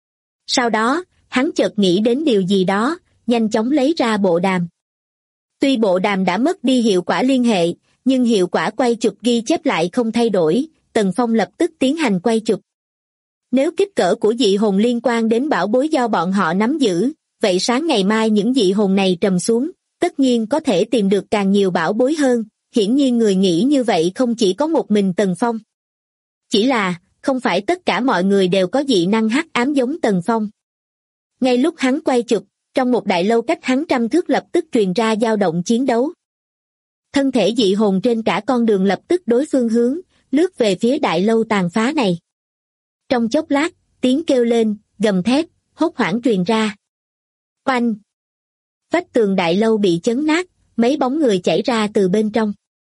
Sau đó, hắn chợt nghĩ đến điều gì đó, nhanh chóng lấy ra bộ đàm. Tuy bộ đàm đã mất đi hiệu quả liên hệ, nhưng hiệu quả quay chụp ghi chép lại không thay đổi, Tần Phong lập tức tiến hành quay chụp. Nếu kích cỡ của dị hồn liên quan đến bảo bối do bọn họ nắm giữ, vậy sáng ngày mai những dị hồn này trầm xuống, tất nhiên có thể tìm được càng nhiều bảo bối hơn, hiển nhiên người nghĩ như vậy không chỉ có một mình Tần Phong. Chỉ là, không phải tất cả mọi người đều có dị năng hắc ám giống Tần Phong. Ngay lúc hắn quay chụp, trong một đại lâu cách hắn 100 thước lập tức truyền ra dao động chiến đấu. Thân thể dị hồn trên cả con đường lập tức đối phương hướng, lướt về phía đại lâu tàn phá này. Trong chốc lát, tiếng kêu lên, gầm thét, hốt hoảng truyền ra. Oanh! Vách tường đại lâu bị chấn nát, mấy bóng người chảy ra từ bên trong.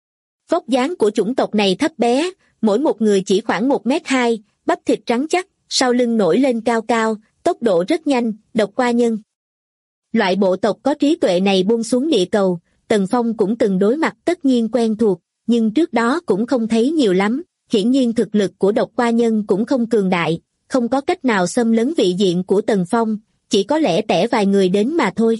Vóc dáng của chủng tộc này thấp bé, mỗi một người chỉ khoảng 1m2, bắp thịt trắng chắc, sau lưng nổi lên cao cao, tốc độ rất nhanh, độc qua nhân. Loại bộ tộc có trí tuệ này buông xuống địa cầu, Tần Phong cũng từng đối mặt tất nhiên quen thuộc, nhưng trước đó cũng không thấy nhiều lắm, hiển nhiên thực lực của độc qua nhân cũng không cường đại, không có cách nào xâm lấn vị diện của Tần Phong, chỉ có lẽ tẻ vài người đến mà thôi.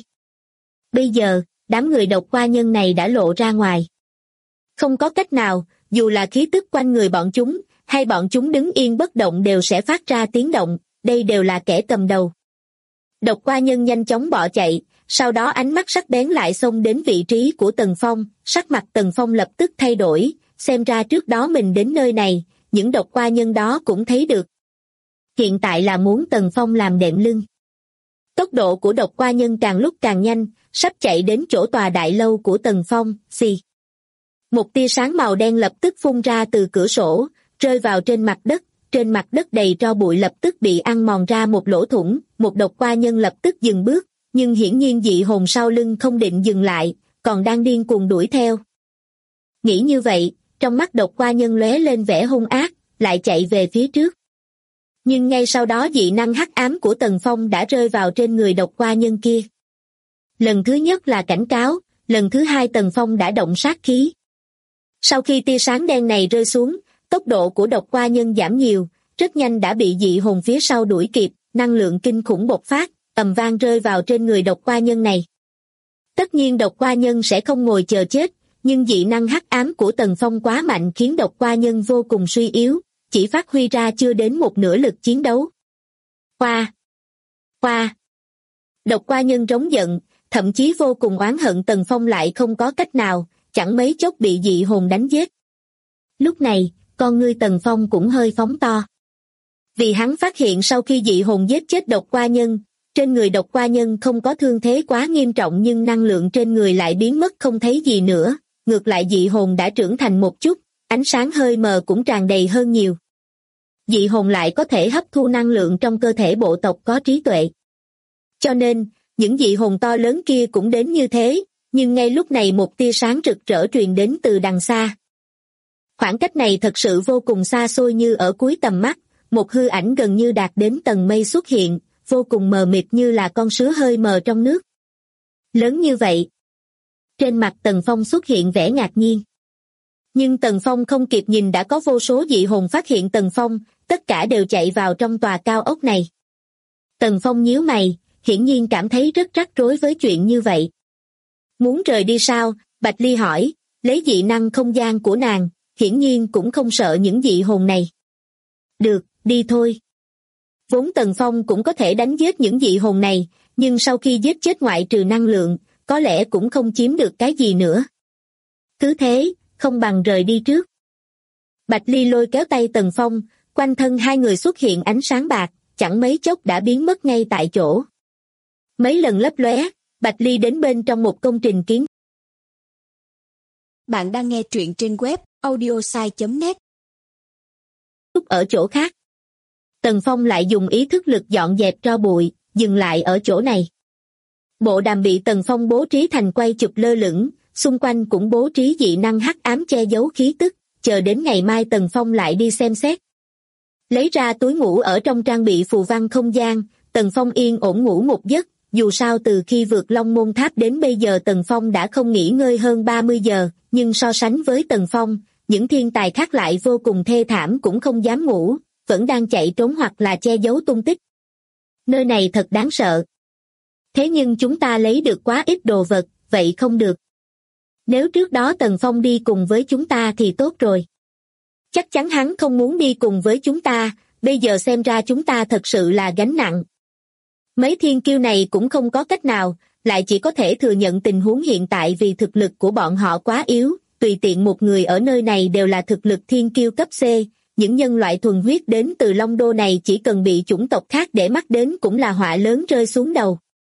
Bây giờ, đám người độc qua nhân này đã lộ ra ngoài. Không có cách nào, dù là khí tức quanh người bọn chúng, hay bọn chúng đứng yên bất động đều sẽ phát ra tiếng động, đây đều là kẻ cầm đầu. Độc qua nhân nhanh chóng bỏ chạy, sau đó ánh mắt sắc bén lại xông đến vị trí của Tần Phong, sắc mặt Tần Phong lập tức thay đổi, xem ra trước đó mình đến nơi này, những độc qua nhân đó cũng thấy được. Hiện tại là muốn Tần Phong làm đệm lưng. Tốc độ của độc qua nhân càng lúc càng nhanh, sắp chạy đến chỗ tòa đại lâu của Tần Phong, xì. Một tia sáng màu đen lập tức phun ra từ cửa sổ, rơi vào trên mặt đất đầy tro bụi lập tức bị ăn mòn ra một lỗ thủng, một độc qua nhân lập tức dừng bước, nhưng hiển nhiên dị hồn sau lưng không định dừng lại, còn đang điên cuồng đuổi theo. Nghĩ như vậy, trong mắt độc qua nhân lóe lên vẻ hung ác, lại chạy về phía trước. Nhưng ngay sau đó dị năng hắc ám của Tần Phong đã rơi vào trên người độc qua nhân kia. Lần thứ nhất là cảnh cáo, lần thứ hai Tần Phong đã động sát khí. Sau khi tia sáng đen này rơi xuống, Tốc độ của độc qua nhân giảm nhiều, rất nhanh đã bị dị hồn phía sau đuổi kịp, năng lượng kinh khủng bộc phát, ầm vang rơi vào trên người độc qua nhân này. Tất nhiên độc qua nhân sẽ không ngồi chờ chết, nhưng dị năng hắc ám của Tần Phong quá mạnh khiến độc qua nhân vô cùng suy yếu, chỉ phát huy ra chưa đến một nửa lực chiến đấu. Qua! Qua! Độc qua nhân rống giận, thậm chí vô cùng oán hận Tần Phong lại không có cách nào, chẳng mấy chốc bị dị hồn đánh giết. Lúc này, con ngươi Tần Phong cũng hơi phóng to. Vì hắn phát hiện sau khi dị hồn giết chết độc qua nhân, trên người độc qua nhân không có thương thế quá nghiêm trọng nhưng năng lượng trên người lại biến mất không thấy gì nữa, ngược lại dị hồn đã trưởng thành một chút, ánh sáng hơi mờ cũng tràn đầy hơn nhiều. Dị hồn lại có thể hấp thu năng lượng trong cơ thể bộ tộc có trí tuệ. Cho nên, những dị hồn to lớn kia cũng đến như thế, nhưng ngay lúc này một tia sáng rực rỡ truyền đến từ đằng xa. Khoảng cách này thật sự vô cùng xa xôi như ở cuối tầm mắt, một hư ảnh gần như đạt đến tầng mây xuất hiện, vô cùng mờ mịt như là con sứa hơi mờ trong nước. Lớn như vậy. Trên mặt Tần Phong xuất hiện vẻ ngạc nhiên. Nhưng Tần Phong không kịp nhìn đã có vô số dị hồn phát hiện Tần Phong, tất cả đều chạy vào trong tòa cao ốc này. Tần Phong nhíu mày, hiển nhiên cảm thấy rất rắc rối với chuyện như vậy. Muốn rời đi sao? Bạch Ly hỏi, lấy dị năng không gian của nàng, hiển nhiên cũng không sợ những dị hồn này. Được, đi thôi. Vốn Tần Phong cũng có thể đánh giết những dị hồn này, nhưng sau khi giết chết ngoại trừ năng lượng, có lẽ cũng không chiếm được cái gì nữa. Cứ thế, không bằng rời đi trước. Bạch Ly lôi kéo tay Tần Phong, quanh thân hai người xuất hiện ánh sáng bạc, chẳng mấy chốc đã biến mất ngay tại chỗ. Mấy lần lấp lóe, Bạch Ly đến bên trong một công trình kiến. Bạn đang nghe truyện trên web audiosai.net. Lúc ở chỗ khác, Tần Phong lại dùng ý thức lực dọn dẹp tro bụi, dừng lại ở chỗ này. Bộ đàm bị Tần Phong bố trí thành quay chụp lơ lửng, xung quanh cũng bố trí dị năng hắc ám che giấu khí tức, chờ đến ngày mai Tần Phong lại đi xem xét. Lấy ra túi ngủ ở trong trang bị phù văn không gian, Tần Phong yên ổn ngủ một giấc, dù sao từ khi vượt Long Môn Tháp đến bây giờ Tần Phong đã không nghỉ ngơi hơn 30 giờ, nhưng so sánh với Tần Phong, những thiên tài khác lại vô cùng thê thảm cũng không dám ngủ, vẫn đang chạy trốn hoặc là che giấu tung tích. Nơi này thật đáng sợ. Thế nhưng chúng ta lấy được quá ít đồ vật, vậy không được. Nếu trước đó Tần Phong đi cùng với chúng ta thì tốt rồi. Chắc chắn hắn không muốn đi cùng với chúng ta, bây giờ xem ra chúng ta thật sự là gánh nặng. Mấy thiên kiêu này cũng không có cách nào, lại chỉ có thể thừa nhận tình huống hiện tại vì thực lực của bọn họ quá yếu, tùy tiện một người ở nơi này đều là thực lực thiên kiêu cấp C, những nhân loại thuần huyết đến từ Long Đô này chỉ cần bị chủng tộc khác để mắt đến cũng là họa lớn rơi xuống đầu.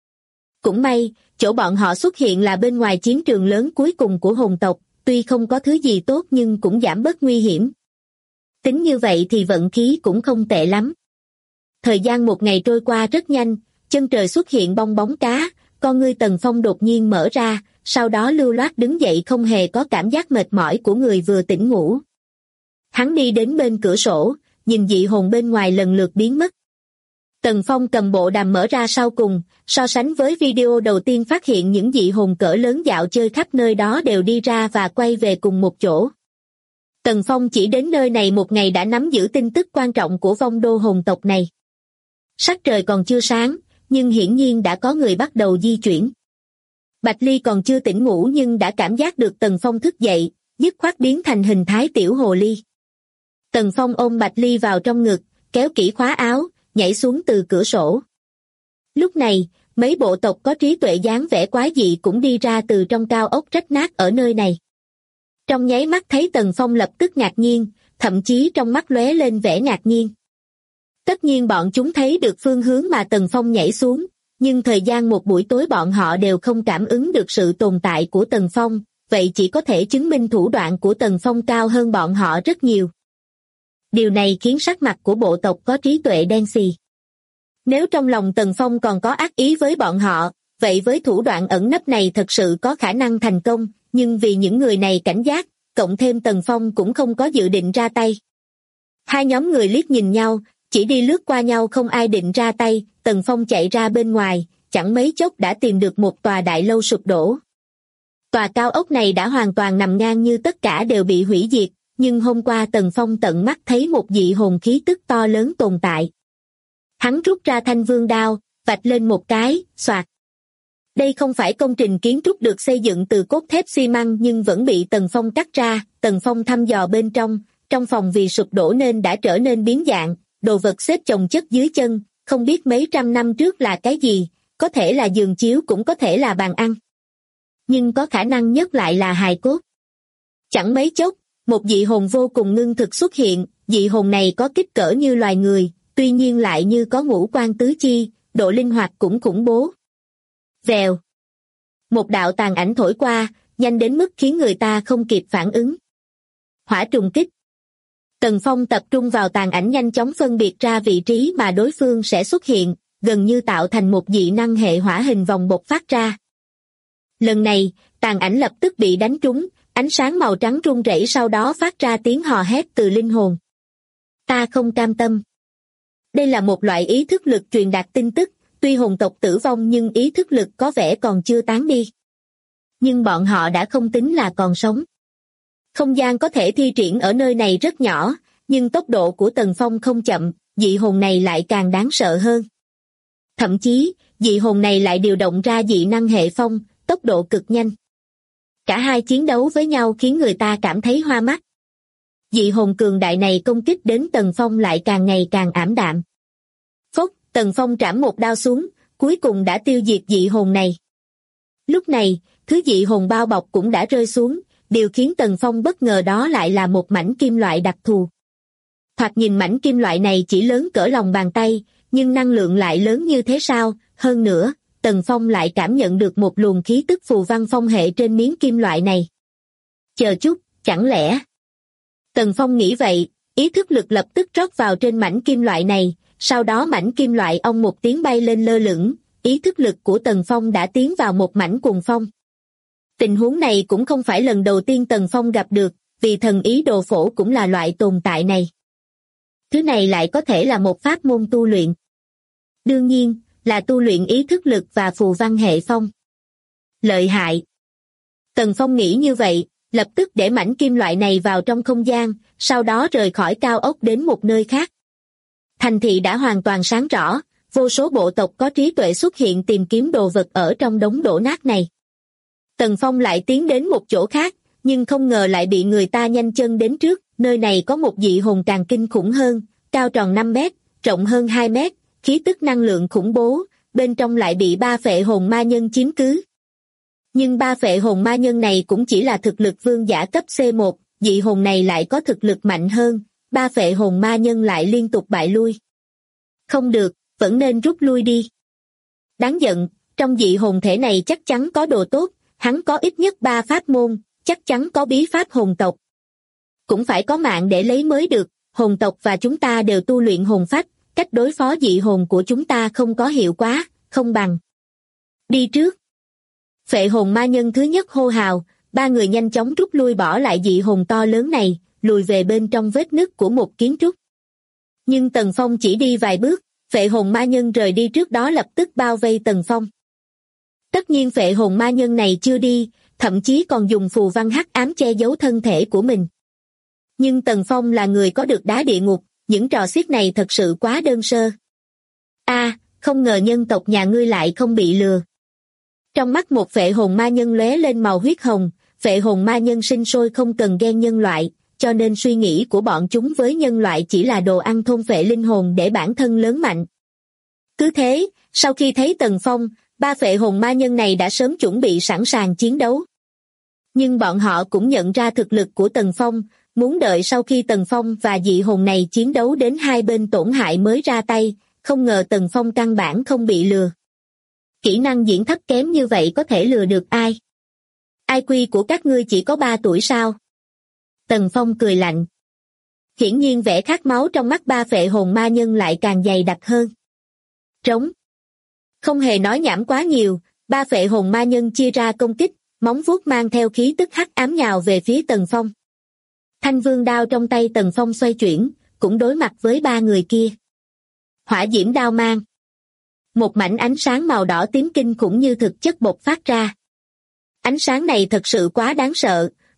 Cũng may, chỗ bọn họ xuất hiện là bên ngoài chiến trường lớn cuối cùng của hồn tộc, tuy không có thứ gì tốt nhưng cũng giảm bớt nguy hiểm. Tính như vậy thì vận khí cũng không tệ lắm. Thời gian một ngày trôi qua rất nhanh, chân trời xuất hiện bong bóng cá, con ngươi Tần Phong đột nhiên mở ra, sau đó lưu loát đứng dậy không hề có cảm giác mệt mỏi của người vừa tỉnh ngủ. Hắn đi đến bên cửa sổ, nhìn dị hồn bên ngoài lần lượt biến mất. Tần Phong cầm bộ đàm mở ra sau cùng, so sánh với video đầu tiên phát hiện những dị hồn cỡ lớn dạo chơi khắp nơi đó đều đi ra và quay về cùng một chỗ. Tần Phong chỉ đến nơi này một ngày đã nắm giữ tin tức quan trọng của vong đô hồn tộc này. Sắc trời còn chưa sáng, nhưng hiển nhiên đã có người bắt đầu di chuyển. Bạch Ly còn chưa tỉnh ngủ nhưng đã cảm giác được Tần Phong thức dậy, dứt khoát biến thành hình thái tiểu hồ ly. Tần Phong ôm Bạch Ly vào trong ngực, kéo kỹ khóa áo, nhảy xuống từ cửa sổ. Lúc này, mấy bộ tộc có trí tuệ dáng vẻ quái dị cũng đi ra từ trong cao ốc rách nát ở nơi này. Trong nháy mắt thấy Tần Phong lập tức ngạc nhiên, thậm chí trong mắt lóe lên vẻ ngạc nhiên. Tất nhiên bọn chúng thấy được phương hướng mà Tần Phong nhảy xuống, nhưng thời gian một buổi tối bọn họ đều không cảm ứng được sự tồn tại của Tần Phong, vậy chỉ có thể chứng minh thủ đoạn của Tần Phong cao hơn bọn họ rất nhiều. Điều này khiến sắc mặt của bộ tộc có trí tuệ đen xì. Nếu trong lòng Tần Phong còn có ác ý với bọn họ, vậy với thủ đoạn ẩn nấp này thật sự có khả năng thành công, nhưng vì những người này cảnh giác, cộng thêm Tần Phong cũng không có dự định ra tay. Hai nhóm người liếc nhìn nhau, chỉ đi lướt qua nhau không ai định ra tay, Tần Phong chạy ra bên ngoài, chẳng mấy chốc đã tìm được một tòa đại lâu sụp đổ. Tòa cao ốc này đã hoàn toàn nằm ngang như tất cả đều bị hủy diệt, nhưng hôm qua Tần Phong tận mắt thấy một dị hồn khí tức to lớn tồn tại. Hắn rút ra thanh vương đao, vạch lên một cái, xoạt. Đây không phải công trình kiến trúc được xây dựng từ cốt thép xi măng nhưng vẫn bị Tần Phong cắt ra. Tần Phong thăm dò bên trong phòng vì sụp đổ nên đã trở nên biến dạng, đồ vật xếp chồng chất dưới chân, không biết mấy trăm năm trước là cái gì, có thể là giường chiếu cũng có thể là bàn ăn. Nhưng có khả năng nhất lại là hài cốt. Chẳng mấy chốc, một dị hồn vô cùng ngưng thực xuất hiện, dị hồn này có kích cỡ như loài người, tuy nhiên lại như có ngũ quan tứ chi, độ linh hoạt cũng khủng bố. Vèo. Một đạo tàn ảnh thổi qua, nhanh đến mức khiến người ta không kịp phản ứng. Hỏa trùng kích. Tần Phong tập trung vào tàn ảnh nhanh chóng phân biệt ra vị trí mà đối phương sẽ xuất hiện, gần như tạo thành một dị năng hệ hỏa hình vòng bộc phát ra. Lần này, tàn ảnh lập tức bị đánh trúng, ánh sáng màu trắng rung rẩy sau đó phát ra tiếng hò hét từ linh hồn. Ta không cam tâm. Đây là một loại ý thức lực truyền đạt tin tức, tuy hồn tộc tử vong nhưng ý thức lực có vẻ còn chưa tán đi. Nhưng bọn họ đã không tính là còn sống. Không gian có thể thi triển ở nơi này rất nhỏ, nhưng tốc độ của Tần Phong không chậm, dị hồn này lại càng đáng sợ hơn. Thậm chí, dị hồn này lại điều động ra dị năng hệ phong, tốc độ cực nhanh. Cả hai chiến đấu với nhau khiến người ta cảm thấy hoa mắt. Dị hồn cường đại này công kích đến Tần Phong lại càng ngày càng ảm đạm. Phốc, Tần Phong trảm một đao xuống, cuối cùng đã tiêu diệt dị hồn này. Lúc này, thứ dị hồn bao bọc cũng đã rơi xuống, điều khiến Tần Phong bất ngờ đó lại là một mảnh kim loại đặc thù. Thoạt nhìn mảnh kim loại này chỉ lớn cỡ lòng bàn tay, nhưng năng lượng lại lớn như thế sao? Hơn nữa, Tần Phong lại cảm nhận được một luồng khí tức phù văn phong hệ trên miếng kim loại này. Chờ chút, chẳng lẽ... Tần Phong nghĩ vậy, ý thức lực lập tức rót vào trên mảnh kim loại này, sau đó mảnh kim loại ong một tiếng bay lên lơ lửng, ý thức lực của Tần Phong đã tiến vào một mảnh cuồng phong. Tình huống này cũng không phải lần đầu tiên Tần Phong gặp được, vì thần ý đồ phổ cũng là loại tồn tại này. Thứ này lại có thể là một pháp môn tu luyện. Đương nhiên, là tu luyện ý thức lực và phù văn hệ phong. Lợi hại. Tần Phong nghĩ như vậy, lập tức để mảnh kim loại này vào trong không gian, sau đó rời khỏi cao ốc đến một nơi khác. Thành thị đã hoàn toàn sáng rõ, vô số bộ tộc có trí tuệ xuất hiện tìm kiếm đồ vật ở trong đống đổ nát này. Tần Phong lại tiến đến một chỗ khác, nhưng không ngờ lại bị người ta nhanh chân đến trước, nơi này có một dị hồn càng kinh khủng hơn, cao tròn 5 mét, rộng hơn 2 mét, khí tức năng lượng khủng bố, bên trong lại bị 3 phệ hồn ma nhân chiếm cứ. Nhưng 3 phệ hồn ma nhân này cũng chỉ là thực lực vương giả cấp C1, dị hồn này lại có thực lực mạnh hơn, 3 phệ hồn ma nhân lại liên tục bại lui. Không được, vẫn nên rút lui đi. Đáng giận, trong dị hồn thể này chắc chắn có đồ tốt, hắn có ít nhất 3 pháp môn, chắc chắn có bí pháp hồn tộc. Cũng phải có mạng để lấy mới được, hồn tộc và chúng ta đều tu luyện hồn phách, cách đối phó dị hồn của chúng ta không có hiệu quả, không bằng. Đi trước. Phệ hồn ma nhân thứ nhất hô hào, 3 người nhanh chóng rút lui bỏ lại dị hồn to lớn này, lùi về bên trong vết nứt của một kiến trúc. Nhưng Tần Phong chỉ đi vài bước, phệ hồn ma nhân rời đi trước đó lập tức bao vây Tần Phong. Tất nhiên phệ hồn ma nhân này chưa đi, thậm chí còn dùng phù văn hắc ám che giấu thân thể của mình. Nhưng Tần Phong là người có được đá địa ngục, những trò xiết này thật sự quá đơn sơ. Không ngờ nhân tộc nhà ngươi lại không bị lừa. Trong mắt một phệ hồn ma nhân lóe lên màu huyết hồng, phệ hồn ma nhân sinh sôi không cần ghen nhân loại, cho nên suy nghĩ của bọn chúng với nhân loại chỉ là đồ ăn thôn phệ linh hồn để bản thân lớn mạnh. Cứ thế, sau khi thấy Tần Phong, 3 phệ hồn ma nhân này đã sớm chuẩn bị sẵn sàng chiến đấu. Nhưng bọn họ cũng nhận ra thực lực của Tần Phong, muốn đợi sau khi Tần Phong và dị hồn này chiến đấu đến hai bên tổn hại mới ra tay, không ngờ Tần Phong căn bản không bị lừa. Kỹ năng diễn thấp kém như vậy có thể lừa được ai? IQ của các ngươi chỉ có 3 tuổi sao? Tần Phong cười lạnh. Hiển nhiên vẻ khát máu trong mắt 3 phệ hồn ma nhân lại càng dày đặc hơn. Trống. Không hề nói nhảm quá nhiều, 3 phệ hồn ma nhân chia ra công kích, móng vuốt mang theo khí tức hắc ám nhào về phía Tần Phong. Thanh vương đao trong tay Tần Phong xoay chuyển, cũng đối mặt với 3 người kia. Hỏa diễm đao mang. Một mảnh ánh sáng màu đỏ tím kinh khủng như thực chất bộc phát ra. Ánh sáng này thật sự quá đáng sợ,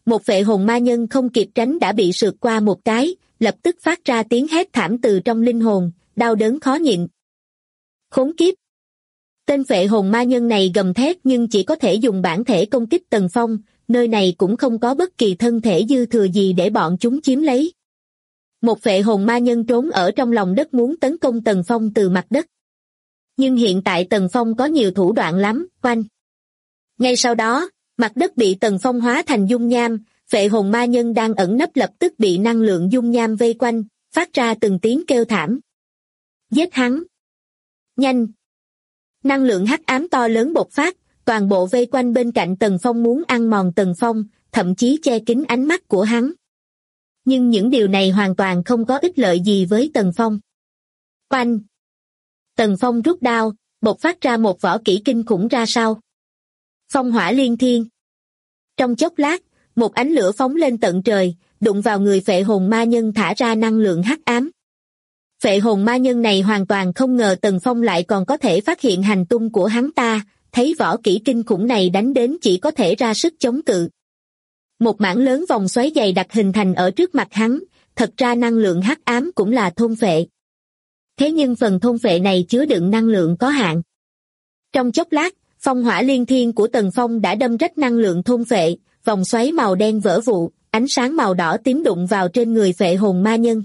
một phệ hồn ma nhân không kịp tránh đã bị sượt qua một cái, lập tức phát ra tiếng hét thảm từ trong linh hồn, đau đớn khó nhịn. Khốn kiếp! Tên phệ hồn ma nhân này gầm thét nhưng chỉ có thể dùng bản thể công kích Tần Phong, nơi này cũng không có bất kỳ thân thể dư thừa gì để bọn chúng chiếm lấy. Một phệ hồn ma nhân trốn ở trong lòng đất muốn tấn công Tần Phong từ mặt đất. Nhưng hiện tại Tần Phong có nhiều thủ đoạn lắm, oanh. Ngay sau đó, mặt đất bị Tần Phong hóa thành dung nham, phệ hồn ma nhân đang ẩn nấp lập tức bị năng lượng dung nham vây quanh, phát ra từng tiếng kêu thảm. Giết hắn! Nhanh! Năng lượng hắc ám to lớn bộc phát, toàn bộ vây quanh bên cạnh Tần Phong muốn ăn mòn Tần Phong, thậm chí che kín ánh mắt của hắn. Nhưng những điều này hoàn toàn không có ích lợi gì với Tần Phong. Oanh! Tần Phong rút đao, bộc phát ra một võ kỹ kinh khủng ra sau. Phong hỏa liên thiên. Trong chốc lát, một ánh lửa phóng lên tận trời, đụng vào người phệ hồn ma nhân thả ra năng lượng hắc ám. Phệ hồn ma nhân này hoàn toàn không ngờ Tần Phong lại còn có thể phát hiện hành tung của hắn ta, thấy võ kỹ kinh khủng này đánh đến chỉ có thể ra sức chống cự. Một mảng lớn vòng xoáy dày đặc hình thành ở trước mặt hắn, thật ra năng lượng hắc ám cũng là thôn phệ. Thế nhưng phần thôn phệ này chứa đựng năng lượng có hạn. Trong chốc lát, phong hỏa liên thiên của Tần Phong đã đâm rách năng lượng thôn phệ, vòng xoáy màu đen vỡ vụn, ánh sáng màu đỏ tím đụng vào trên người phệ hồn ma nhân.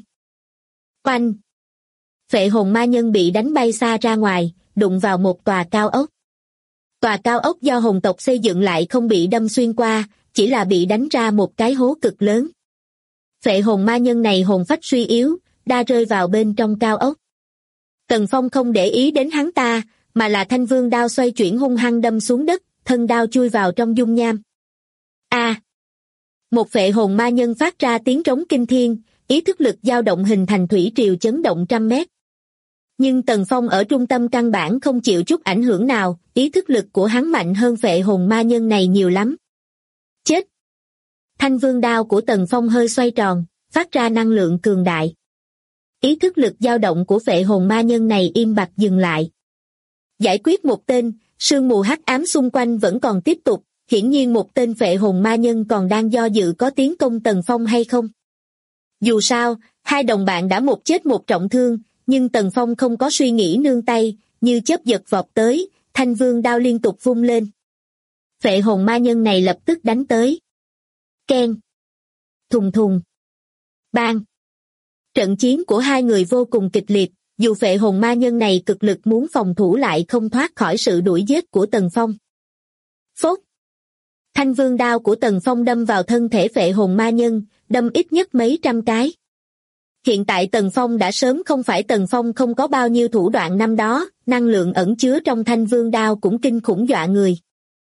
Oanh! Phệ hồn ma nhân bị đánh bay xa ra ngoài, đụng vào một tòa cao ốc. Tòa cao ốc do hồn tộc xây dựng lại không bị đâm xuyên qua, chỉ là bị đánh ra một cái hố cực lớn. Phệ hồn ma nhân này hồn phách suy yếu, đa rơi vào bên trong cao ốc. Tần Phong không để ý đến hắn ta, mà là thanh vương đao xoay chuyển hung hăng đâm xuống đất, thân đao chui vào trong dung nham. A! Một phệ hồn ma nhân phát ra tiếng trống kinh thiên, ý thức lực dao động hình thành thủy triều chấn động trăm mét. Nhưng Tần Phong ở trung tâm căn bản không chịu chút ảnh hưởng nào, ý thức lực của hắn mạnh hơn phệ hồn ma nhân này nhiều lắm. Chết! Thanh vương đao của Tần Phong hơi xoay tròn, phát ra năng lượng cường đại. Ý thức lực dao động của phệ hồn ma nhân này im bặt dừng lại. Giải quyết một tên, sương mù hắc ám xung quanh vẫn còn tiếp tục, hiển nhiên một tên phệ hồn ma nhân còn đang do dự có tiến công Tần Phong hay không. Dù sao, hai đồng bạn đã một chết một trọng thương, nhưng Tần Phong không có suy nghĩ nương tay, như chớp giật vọt tới, thanh vương đao liên tục vung lên. Phệ hồn ma nhân này lập tức đánh tới. Keng! Thùng thùng! Bang! Trận chiến của hai người vô cùng kịch liệt, dù phệ hồn ma nhân này cực lực muốn phòng thủ lại không thoát khỏi sự đuổi giết của Tần Phong. Phốt! Thanh vương đao của Tần Phong đâm vào thân thể phệ hồn ma nhân, đâm ít nhất mấy trăm cái. Hiện tại Tần Phong đã sớm không phải Tần Phong không có bao nhiêu thủ đoạn năm đó, năng lượng ẩn chứa trong thanh vương đao cũng kinh khủng dọa người.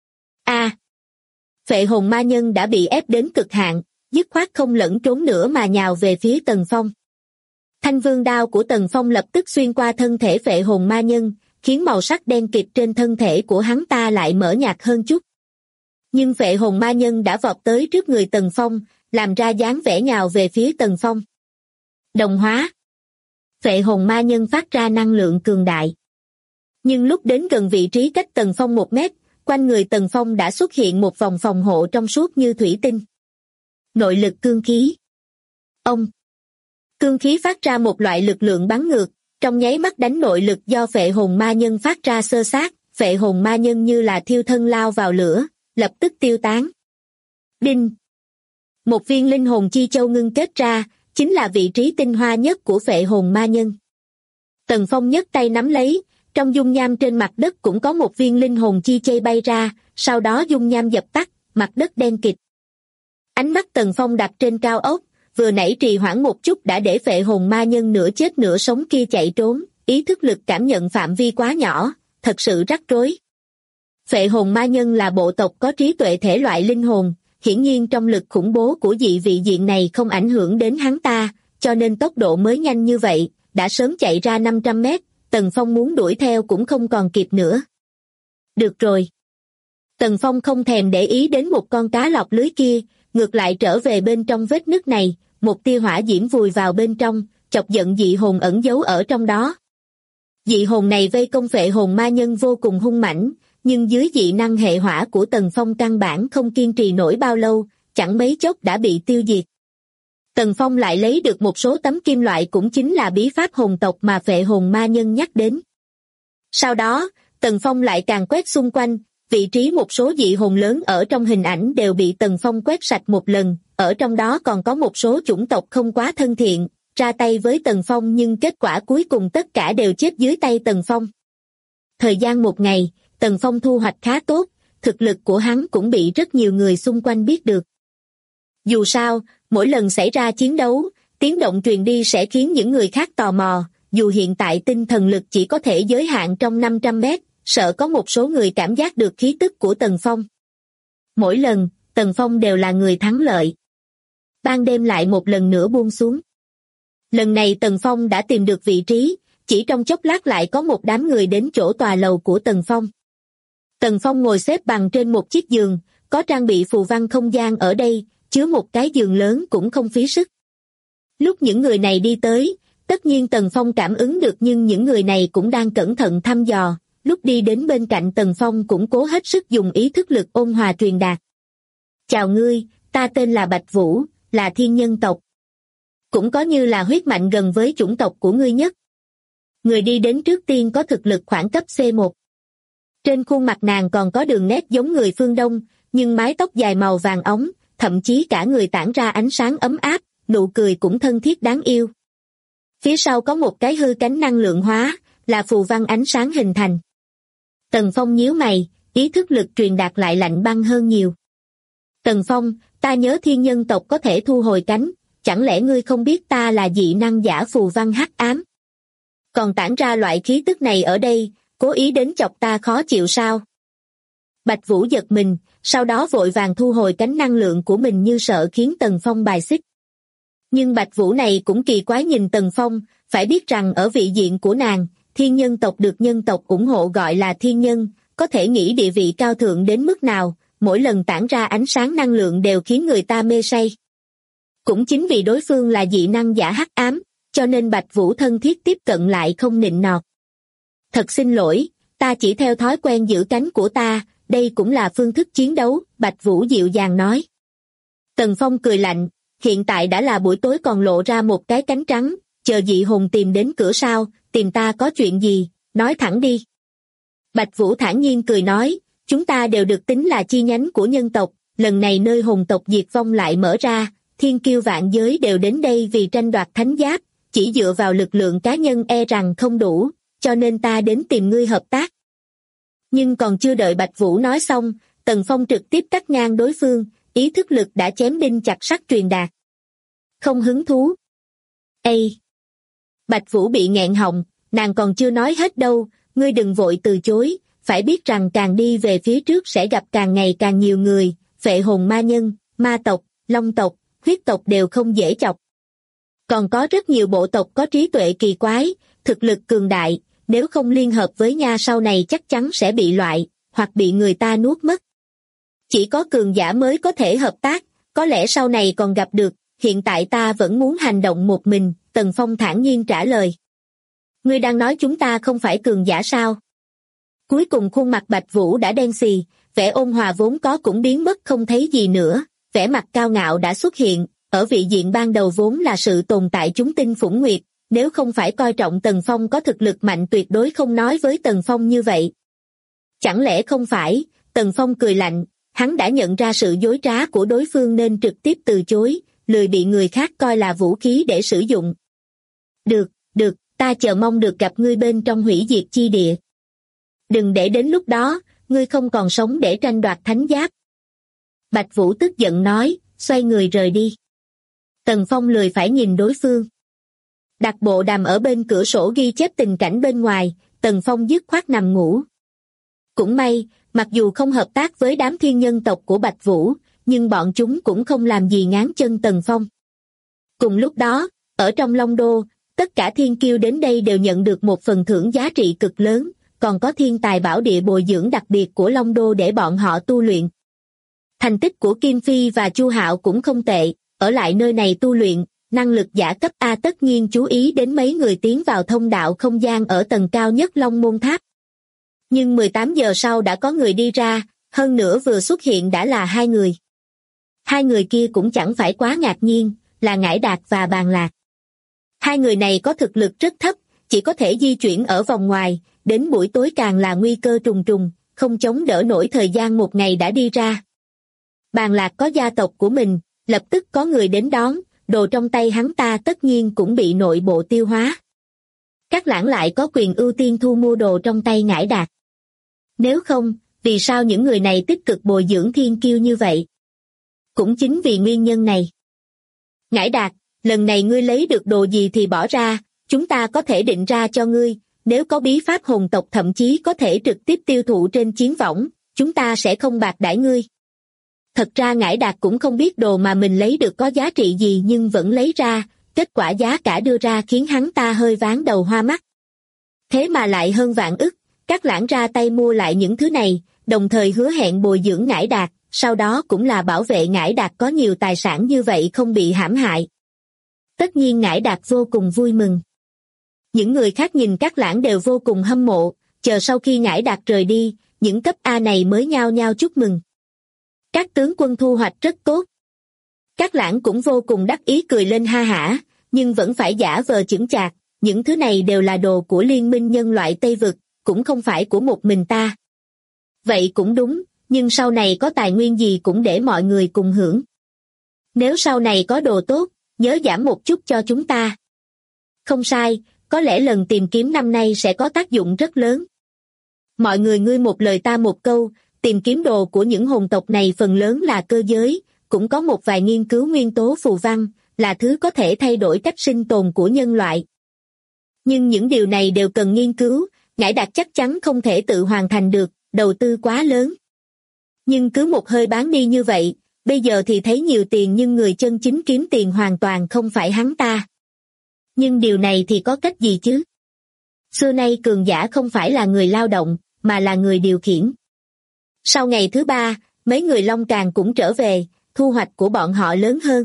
A! Phệ hồn ma nhân đã bị ép đến cực hạn, dứt khoát không lẫn trốn nữa mà nhào về phía Tần Phong. Thanh vương đao của Tần Phong lập tức xuyên qua thân thể phệ hồn ma nhân, khiến màu sắc đen kịt trên thân thể của hắn ta lại mở nhạt hơn chút. Nhưng phệ hồn ma nhân đã vọt tới trước người Tần Phong, làm ra dáng vẻ nhào về phía Tần Phong. Đồng hóa. Phệ hồn ma nhân phát ra năng lượng cường đại. Nhưng lúc đến gần vị trí cách Tần Phong 1 mét, quanh người Tần Phong đã xuất hiện một vòng phòng hộ trong suốt như thủy tinh. Nội lực cương khí. Ông. Cương khí phát ra một loại lực lượng bắn ngược, trong nháy mắt đánh nội lực do phệ hồn ma nhân phát ra xơ xác, phệ hồn ma nhân như là thiêu thân lao vào lửa, lập tức tiêu tán. Đinh! Một viên linh hồn chi châu ngưng kết ra, chính là vị trí tinh hoa nhất của phệ hồn ma nhân. Tần Phong nhấc tay nắm lấy, trong dung nham trên mặt đất cũng có một viên linh hồn chi châu bay ra, sau đó dung nham dập tắt, mặt đất đen kịt. Ánh mắt Tần Phong đặt trên cao ốc, vừa nãy trì hoãn một chút đã để phệ hồn ma nhân nửa chết nửa sống kia chạy trốn, ý thức lực cảm nhận phạm vi quá nhỏ, thật sự rắc rối. Phệ hồn ma nhân là bộ tộc có trí tuệ thể loại linh hồn, hiển nhiên trong lực khủng bố của dị vị diện này không ảnh hưởng đến hắn ta, cho nên tốc độ mới nhanh như vậy, đã sớm chạy ra 500 mét, Tần Phong muốn đuổi theo cũng không còn kịp nữa. Được rồi. Tần Phong không thèm để ý đến một con cá lọc lưới kia, ngược lại trở về bên trong vết nứt này, một tia hỏa diễm vùi vào bên trong, chọc giận dị hồn ẩn giấu ở trong đó. Dị hồn này vây công phệ hồn ma nhân vô cùng hung mãnh, nhưng dưới dị năng hệ hỏa của Tần Phong căn bản không kiên trì nổi bao lâu, chẳng mấy chốc đã bị tiêu diệt. Tần Phong lại lấy được một số tấm kim loại cũng chính là bí pháp hồn tộc mà Phệ Hồn Ma Nhân nhắc đến. Sau đó, Tần Phong lại càng quét xung quanh, vị trí một số dị hồn lớn ở trong hình ảnh đều bị Tần Phong quét sạch một lần, ở trong đó còn có một số chủng tộc không quá thân thiện, ra tay với Tần Phong nhưng kết quả cuối cùng tất cả đều chết dưới tay Tần Phong. Thời gian một ngày, Tần Phong thu hoạch khá tốt, thực lực của hắn cũng bị rất nhiều người xung quanh biết được. Dù sao, mỗi lần xảy ra chiến đấu, tiếng động truyền đi sẽ khiến những người khác tò mò, dù hiện tại tinh thần lực chỉ có thể giới hạn trong 500 mét, sợ có một số người cảm giác được khí tức của Tần Phong. Mỗi lần, Tần Phong đều là người thắng lợi. Ban đêm lại một lần nữa buông xuống. Lần này Tần Phong đã tìm được vị trí, chỉ trong chốc lát lại có một đám người đến chỗ tòa lầu của Tần Phong. Tần Phong ngồi xếp bằng trên một chiếc giường, có trang bị phù văn không gian ở đây, chứa một cái giường lớn cũng không phí sức. Lúc những người này đi tới, tất nhiên Tần Phong cảm ứng được nhưng những người này cũng đang cẩn thận thăm dò, lúc đi đến bên cạnh Tần Phong cũng cố hết sức dùng ý thức lực ôn hòa truyền đạt. Chào ngươi, ta tên là Bạch Vũ, là thiên nhân tộc. Cũng có như là huyết mạch gần với chủng tộc của ngươi nhất. Người đi đến trước tiên có thực lực khoảng cấp C1. Trên khuôn mặt nàng còn có đường nét giống người phương Đông, nhưng mái tóc dài màu vàng óng, thậm chí cả người tản ra ánh sáng ấm áp, nụ cười cũng thân thiết đáng yêu. Phía sau có một cái hư cánh năng lượng hóa, là phù văn ánh sáng hình thành. Tần Phong nhíu mày, ý thức lực truyền đạt lại lạnh băng hơn nhiều. Tần Phong, ta nhớ thiên nhân tộc có thể thu hồi cánh, chẳng lẽ ngươi không biết ta là dị năng giả phù văn hắc ám? Còn tản ra loại khí tức này ở đây, cố ý đến chọc ta khó chịu sao? Bạch Vũ giật mình, sau đó vội vàng thu hồi cánh năng lượng của mình như sợ khiến Tần Phong bài xích. Nhưng Bạch Vũ này cũng kỳ quái nhìn Tần Phong, phải biết rằng ở vị diện của nàng, thiên nhân tộc được nhân tộc ủng hộ gọi là thiên nhân, có thể nghĩ địa vị cao thượng đến mức nào, mỗi lần tản ra ánh sáng năng lượng đều khiến người ta mê say. Cũng chính vì đối phương là dị năng giả hắc ám, cho nên Bạch Vũ thân thiết tiếp cận lại không nịnh nọt. Thật xin lỗi, ta chỉ theo thói quen giữ cánh của ta, đây cũng là phương thức chiến đấu, Bạch Vũ dịu dàng nói. Tần Phong cười lạnh, hiện tại đã là buổi tối còn lộ ra một cái cánh trắng, chờ dị hồn tìm đến cửa sao, tìm ta có chuyện gì, nói thẳng đi. Bạch Vũ thản nhiên cười nói, chúng ta đều được tính là chi nhánh của nhân tộc, lần này nơi hồn tộc diệt vong lại mở ra, thiên kiêu vạn giới đều đến đây vì tranh đoạt thánh giáp, chỉ dựa vào lực lượng cá nhân e rằng không đủ, cho nên ta đến tìm ngươi hợp tác. Nhưng còn chưa đợi Bạch Vũ nói xong, Tần Phong trực tiếp cắt ngang đối phương, ý thức lực đã chém đinh chặt sắt truyền đạt. Không hứng thú. Ê! Bạch Vũ bị nghẹn họng, nàng còn chưa nói hết đâu, ngươi đừng vội từ chối, phải biết rằng càng đi về phía trước sẽ gặp càng ngày càng nhiều người, Phệ Hồn Ma Nhân, ma tộc, long tộc, huyết tộc đều không dễ chọc. Còn có rất nhiều bộ tộc có trí tuệ kỳ quái, thực lực cường đại, nếu không liên hợp với nha sau này chắc chắn sẽ bị loại, hoặc bị người ta nuốt mất. Chỉ có cường giả mới có thể hợp tác, có lẽ sau này còn gặp được, hiện tại ta vẫn muốn hành động một mình, Tần Phong thản nhiên trả lời. Ngươi đang nói chúng ta không phải cường giả sao? Cuối cùng khuôn mặt Bạch Vũ đã đen xì, vẻ ôn hòa vốn có cũng biến mất không thấy gì nữa, vẻ mặt cao ngạo đã xuất hiện, ở vị diện ban đầu vốn là sự tồn tại chúng tinh phủng nguyệt, nếu không phải coi trọng Tần Phong có thực lực mạnh tuyệt đối không nói với Tần Phong như vậy. Chẳng lẽ không phải, Tần Phong cười lạnh, hắn đã nhận ra sự dối trá của đối phương nên trực tiếp từ chối, lười bị người khác coi là vũ khí để sử dụng. Được, ta chờ mong được gặp ngươi bên trong hủy diệt chi địa. Đừng để đến lúc đó, ngươi không còn sống để tranh đoạt thánh giáp. Bạch Vũ tức giận nói, xoay người rời đi. Tần Phong lười phải nhìn đối phương. Đặt bộ đàm ở bên cửa sổ ghi chép tình cảnh bên ngoài, Tần Phong dứt khoát nằm ngủ. Cũng may, mặc dù không hợp tác với đám thiên nhân tộc của Bạch Vũ, nhưng bọn chúng cũng không làm gì ngáng chân Tần Phong. Cùng lúc đó, ở trong Long Đô, tất cả thiên kiêu đến đây đều nhận được một phần thưởng giá trị cực lớn, còn có thiên tài bảo địa bồi dưỡng đặc biệt của Long Đô để bọn họ tu luyện. Thành tích của Kim Phi và Chu Hạo cũng không tệ, ở lại nơi này tu luyện, năng lực giả cấp A tất nhiên chú ý đến mấy người tiến vào thông đạo không gian ở tầng cao nhất Long Môn Tháp. Nhưng 18 giờ sau đã có người đi ra, hơn nữa vừa xuất hiện đã là hai người. Hai người kia cũng chẳng phải quá ngạc nhiên, là Ngải Đạt và Bàn Lạc. Hai người này có thực lực rất thấp, chỉ có thể di chuyển ở vòng ngoài, đến buổi tối càng là nguy cơ trùng trùng, không chống đỡ nổi thời gian một ngày đã đi ra. Bàn Lạc có gia tộc của mình, lập tức có người đến đón, đồ trong tay hắn ta tất nhiên cũng bị nội bộ tiêu hóa. Các lãng lại có quyền ưu tiên thu mua đồ trong tay Ngải Đạt. Nếu không, vì sao những người này tích cực bồi dưỡng thiên kiêu như vậy? Cũng chính vì nguyên nhân này. Ngải Đạt, lần này ngươi lấy được đồ gì thì bỏ ra, chúng ta có thể định ra cho ngươi, nếu có bí pháp hồn tộc thậm chí có thể trực tiếp tiêu thụ trên chiến võng, chúng ta sẽ không bạc đãi ngươi. Thật ra Ngải Đạt cũng không biết đồ mà mình lấy được có giá trị gì nhưng vẫn lấy ra, kết quả giá cả đưa ra khiến hắn ta hơi váng đầu hoa mắt. Thế mà lại hơn vạn ức, các lãng ra tay mua lại những thứ này, đồng thời hứa hẹn bồi dưỡng Ngải Đạt, sau đó cũng là bảo vệ Ngải Đạt có nhiều tài sản như vậy không bị hãm hại. Tất nhiên Ngải Đạt vô cùng vui mừng. Những người khác nhìn các lãng đều vô cùng hâm mộ, chờ sau khi Ngải Đạt rời đi, những cấp A này mới nhao nhao chúc mừng. Các tướng quân thu hoạch rất tốt. Các lãng cũng vô cùng đắc ý cười lên ha hả, nhưng vẫn phải giả vờ chững chạc, những thứ này đều là đồ của liên minh nhân loại Tây Vực, cũng không phải của một mình ta. Vậy cũng đúng, nhưng sau này có tài nguyên gì cũng để mọi người cùng hưởng. Nếu sau này có đồ tốt, nhớ giảm một chút cho chúng ta. Không sai, có lẽ lần tìm kiếm năm nay sẽ có tác dụng rất lớn. Mọi người ngươi một lời ta một câu, tìm kiếm đồ của những hồn tộc này phần lớn là cơ giới, cũng có một vài nghiên cứu nguyên tố phù văn, là thứ có thể thay đổi cách sinh tồn của nhân loại. Nhưng những điều này đều cần nghiên cứu, Ngải Đạt chắc chắn không thể tự hoàn thành được, đầu tư quá lớn. Nhưng cứ một hơi bán đi như vậy, bây giờ thì thấy nhiều tiền nhưng người chân chính kiếm tiền hoàn toàn không phải hắn ta. Nhưng điều này thì có cách gì chứ? Xưa nay cường giả không phải là người lao động, mà là người điều khiển. Sau ngày thứ 3, mấy người Long Càng cũng trở về, thu hoạch của bọn họ lớn hơn.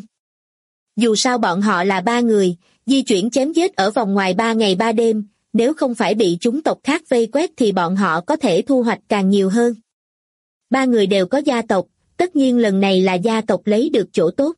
Dù sao bọn họ là 3 người, di chuyển chém giết ở vòng ngoài 3 ngày 3 đêm, nếu không phải bị chúng tộc khác vây quét thì bọn họ có thể thu hoạch càng nhiều hơn. 3 người đều có gia tộc, tất nhiên lần này là gia tộc lấy được chỗ tốt.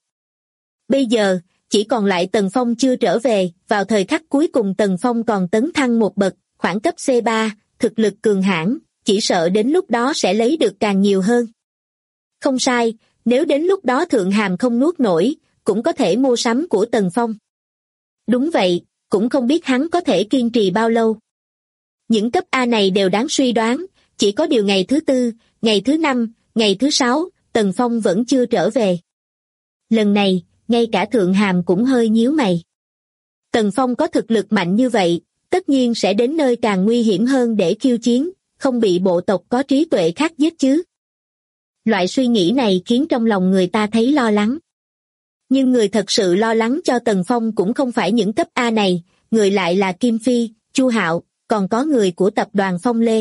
Bây giờ, chỉ còn lại Tần Phong chưa trở về, vào thời khắc cuối cùng Tần Phong còn tấn thăng một bậc, khoảng cấp C3, thực lực cường hãn, chỉ sợ đến lúc đó sẽ lấy được càng nhiều hơn. Không sai, nếu đến lúc đó Thượng Hàm không nuốt nổi, cũng có thể mua sắm của Tần Phong. Đúng vậy, cũng không biết hắn có thể kiên trì bao lâu. Những cấp A này đều đáng suy đoán, chỉ có điều ngày thứ 4, ngày thứ 5, ngày thứ 6, Tần Phong vẫn chưa trở về. Lần này, ngay cả Thượng Hàm cũng hơi nhíu mày. Tần Phong có thực lực mạnh như vậy, tất nhiên sẽ đến nơi càng nguy hiểm hơn để khiêu chiến, không bị bộ tộc có trí tuệ khác giết chứ. Loại suy nghĩ này khiến trong lòng người ta thấy lo lắng. Nhưng người thật sự lo lắng cho Tần Phong cũng không phải những cấp A này, người lại là Kim Phi, Chu Hạo, còn có người của tập đoàn Phong Lê.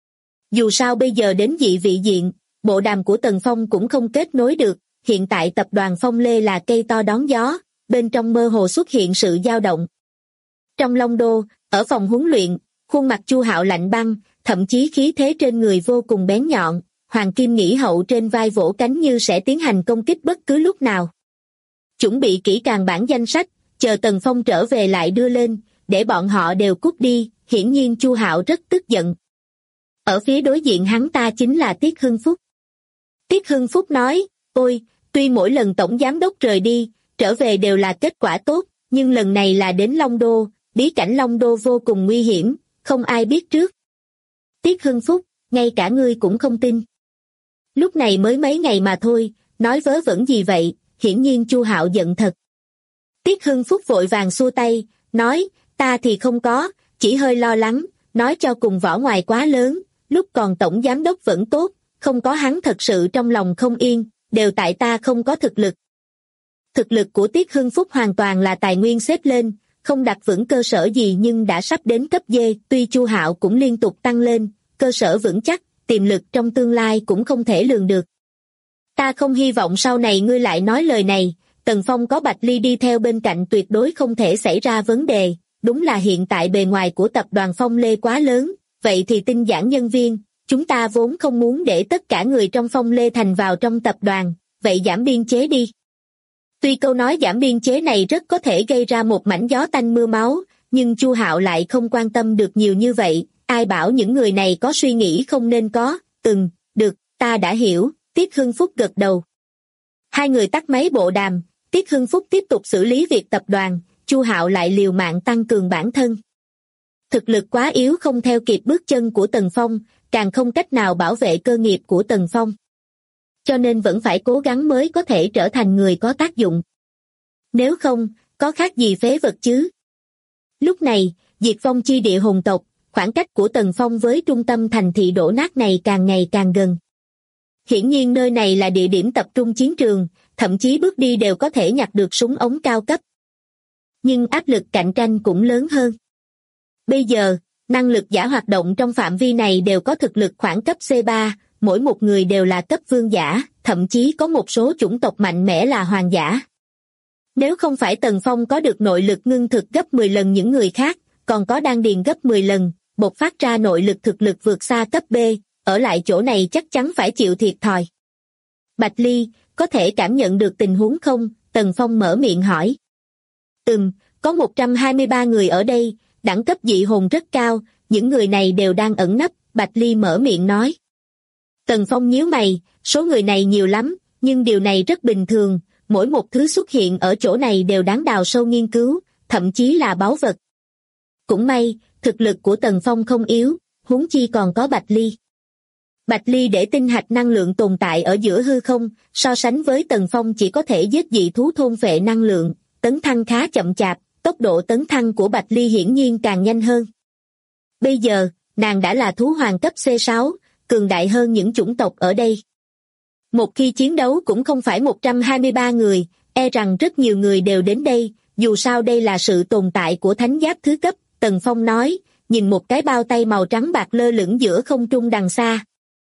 Dù sao bây giờ đến dị vị diện, bộ đàm của Tần Phong cũng không kết nối được, hiện tại tập đoàn Phong Lê là cây to đón gió, bên trong mơ hồ xuất hiện sự dao động. Trong Long Đô, ở phòng huấn luyện, khuôn mặt Chu Hạo lạnh băng, thậm chí khí thế trên người vô cùng bén nhọn, Hoàng Kim Nghĩ Hậu trên vai vỗ cánh như sẽ tiến hành công kích bất cứ lúc nào. Chuẩn bị kỹ càng bản danh sách, chờ Tần Phong trở về lại đưa lên, để bọn họ đều cút đi, hiển nhiên Chu Hạo rất tức giận. Ở phía đối diện hắn ta chính là Tiết Hưng Phúc. Tiết Hưng Phúc nói, ôi, tuy mỗi lần tổng giám đốc rời đi, trở về đều là kết quả tốt, nhưng lần này là đến Long Đô, bí cảnh Long Đô vô cùng nguy hiểm, không ai biết trước. Tiết Hưng Phúc, ngay cả ngươi cũng không tin. Lúc này mới mấy ngày mà thôi, nói vớ vẩn gì vậy, hiển nhiên Chu Hạo giận thật. Tiết Hưng Phúc vội vàng xua tay, nói, ta thì không có, chỉ hơi lo lắng, nói cho cùng vỏ ngoài quá lớn, lúc còn tổng giám đốc vẫn tốt, không có hắn thật sự trong lòng không yên, đều tại ta không có thực lực. Thực lực của Tiết Hưng Phúc hoàn toàn là tài nguyên xếp lên, không đặt vững cơ sở gì nhưng đã sắp đến cấp D, tuy Chu Hạo cũng liên tục tăng lên, cơ sở vững chắc, tiềm lực trong tương lai cũng không thể lường được. Ta không hy vọng sau này ngươi lại nói lời này, Tần Phong có Bạch Ly đi theo bên cạnh tuyệt đối không thể xảy ra vấn đề, đúng là hiện tại bề ngoài của tập đoàn Phong Lê quá lớn, vậy thì tinh giản nhân viên, chúng ta vốn không muốn để tất cả người trong Phong Lê thành vào trong tập đoàn, vậy giảm biên chế đi. Tuy câu nói giảm biên chế này rất có thể gây ra một mảnh gió tanh mưa máu, nhưng Chu Hạo lại không quan tâm được nhiều như vậy, ai bảo những người này có suy nghĩ không nên có, được, ta đã hiểu, Tiết Hưng Phúc gật đầu. Hai người tắt máy bộ đàm, Tiết Hưng Phúc tiếp tục xử lý việc tập đoàn, Chu Hạo lại liều mạng tăng cường bản thân. Thực lực quá yếu không theo kịp bước chân của Tần Phong, càng không cách nào bảo vệ cơ nghiệp của Tần Phong. Cho nên vẫn phải cố gắng mới có thể trở thành người có tác dụng. Nếu không, có khác gì phế vật chứ? Lúc này, diệt vong chi địa hồn tộc, khoảng cách của Tần Phong với trung tâm thành thị đổ nát này càng ngày càng gần. Hiển nhiên nơi này là địa điểm tập trung chiến trường, thậm chí bước đi đều có thể nhặt được súng ống cao cấp. Nhưng áp lực cạnh tranh cũng lớn hơn. Bây giờ, năng lực giả hoạt động trong phạm vi này đều có thực lực khoảng cấp C3, mỗi một người đều là cấp vương giả, thậm chí có một số chủng tộc mạnh mẽ là hoàng giả. Nếu không phải Tần Phong có được nội lực ngưng thực gấp 10 lần những người khác, còn có đan điền gấp 10 lần, bộc phát ra nội lực thực lực vượt xa cấp B, ở lại chỗ này chắc chắn phải chịu thiệt thòi. Bạch Ly, có thể cảm nhận được tình huống không? Tần Phong mở miệng hỏi. Có 123 người ở đây, đẳng cấp dị hồn rất cao, những người này đều đang ẩn nấp, Bạch Ly mở miệng nói. Tần Phong nhíu mày, số người này nhiều lắm, nhưng điều này rất bình thường, mỗi một thứ xuất hiện ở chỗ này đều đáng đào sâu nghiên cứu, thậm chí là báu vật. Cũng may, thực lực của Tần Phong không yếu, huống chi còn có Bạch Ly. Bạch Ly để tinh hạch năng lượng tồn tại ở giữa hư không, so sánh với Tần Phong chỉ có thể giết dị thú thôn phệ năng lượng, tấn thăng khá chậm chạp, tốc độ tấn thăng của Bạch Ly hiển nhiên càng nhanh hơn. Bây giờ, nàng đã là thú hoàng cấp C6, cường đại hơn những chủng tộc ở đây. Một khi chiến đấu cũng không phải 123 người, e rằng rất nhiều người đều đến đây, dù sao đây là sự tồn tại của thánh giáp thứ cấp, Tần Phong nói, nhìn một cái bao tay màu trắng bạc lơ lửng giữa không trung đằng xa.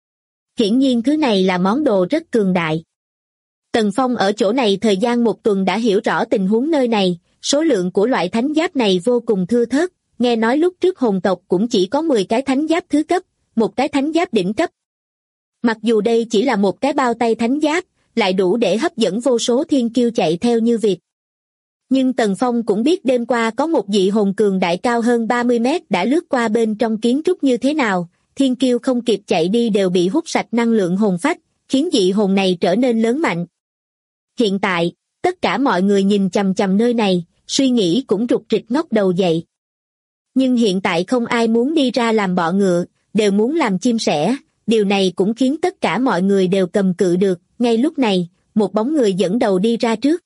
Hiển nhiên thứ này là món đồ rất cường đại. Tần Phong ở chỗ này thời gian một tuần đã hiểu rõ tình huống nơi này, số lượng của loại thánh giáp này vô cùng thưa thớt, nghe nói lúc trước hồn tộc cũng chỉ có 10 cái thánh giáp thứ cấp, một cái thánh giáp đỉnh cấp. Mặc dù đây chỉ là một cái bao tay thánh giáp, lại đủ để hấp dẫn vô số thiên kiêu chạy theo như vịt. Nhưng Tần Phong cũng biết đêm qua có một dị hồn cường đại cao hơn 30 mét đã lướt qua bên trong kiến trúc như thế nào, thiên kiêu không kịp chạy đi đều bị hút sạch năng lượng hồn phách, khiến dị hồn này trở nên lớn mạnh. Hiện tại, tất cả mọi người nhìn chằm chằm nơi này, suy nghĩ cũng rục rịch ngóc đầu dậy. Nhưng hiện tại không ai muốn đi ra làm bọ ngựa, đều muốn làm chim sẻ, điều này cũng khiến tất cả mọi người đều cầm cự được. Ngay lúc này, một bóng người dẫn đầu đi ra trước.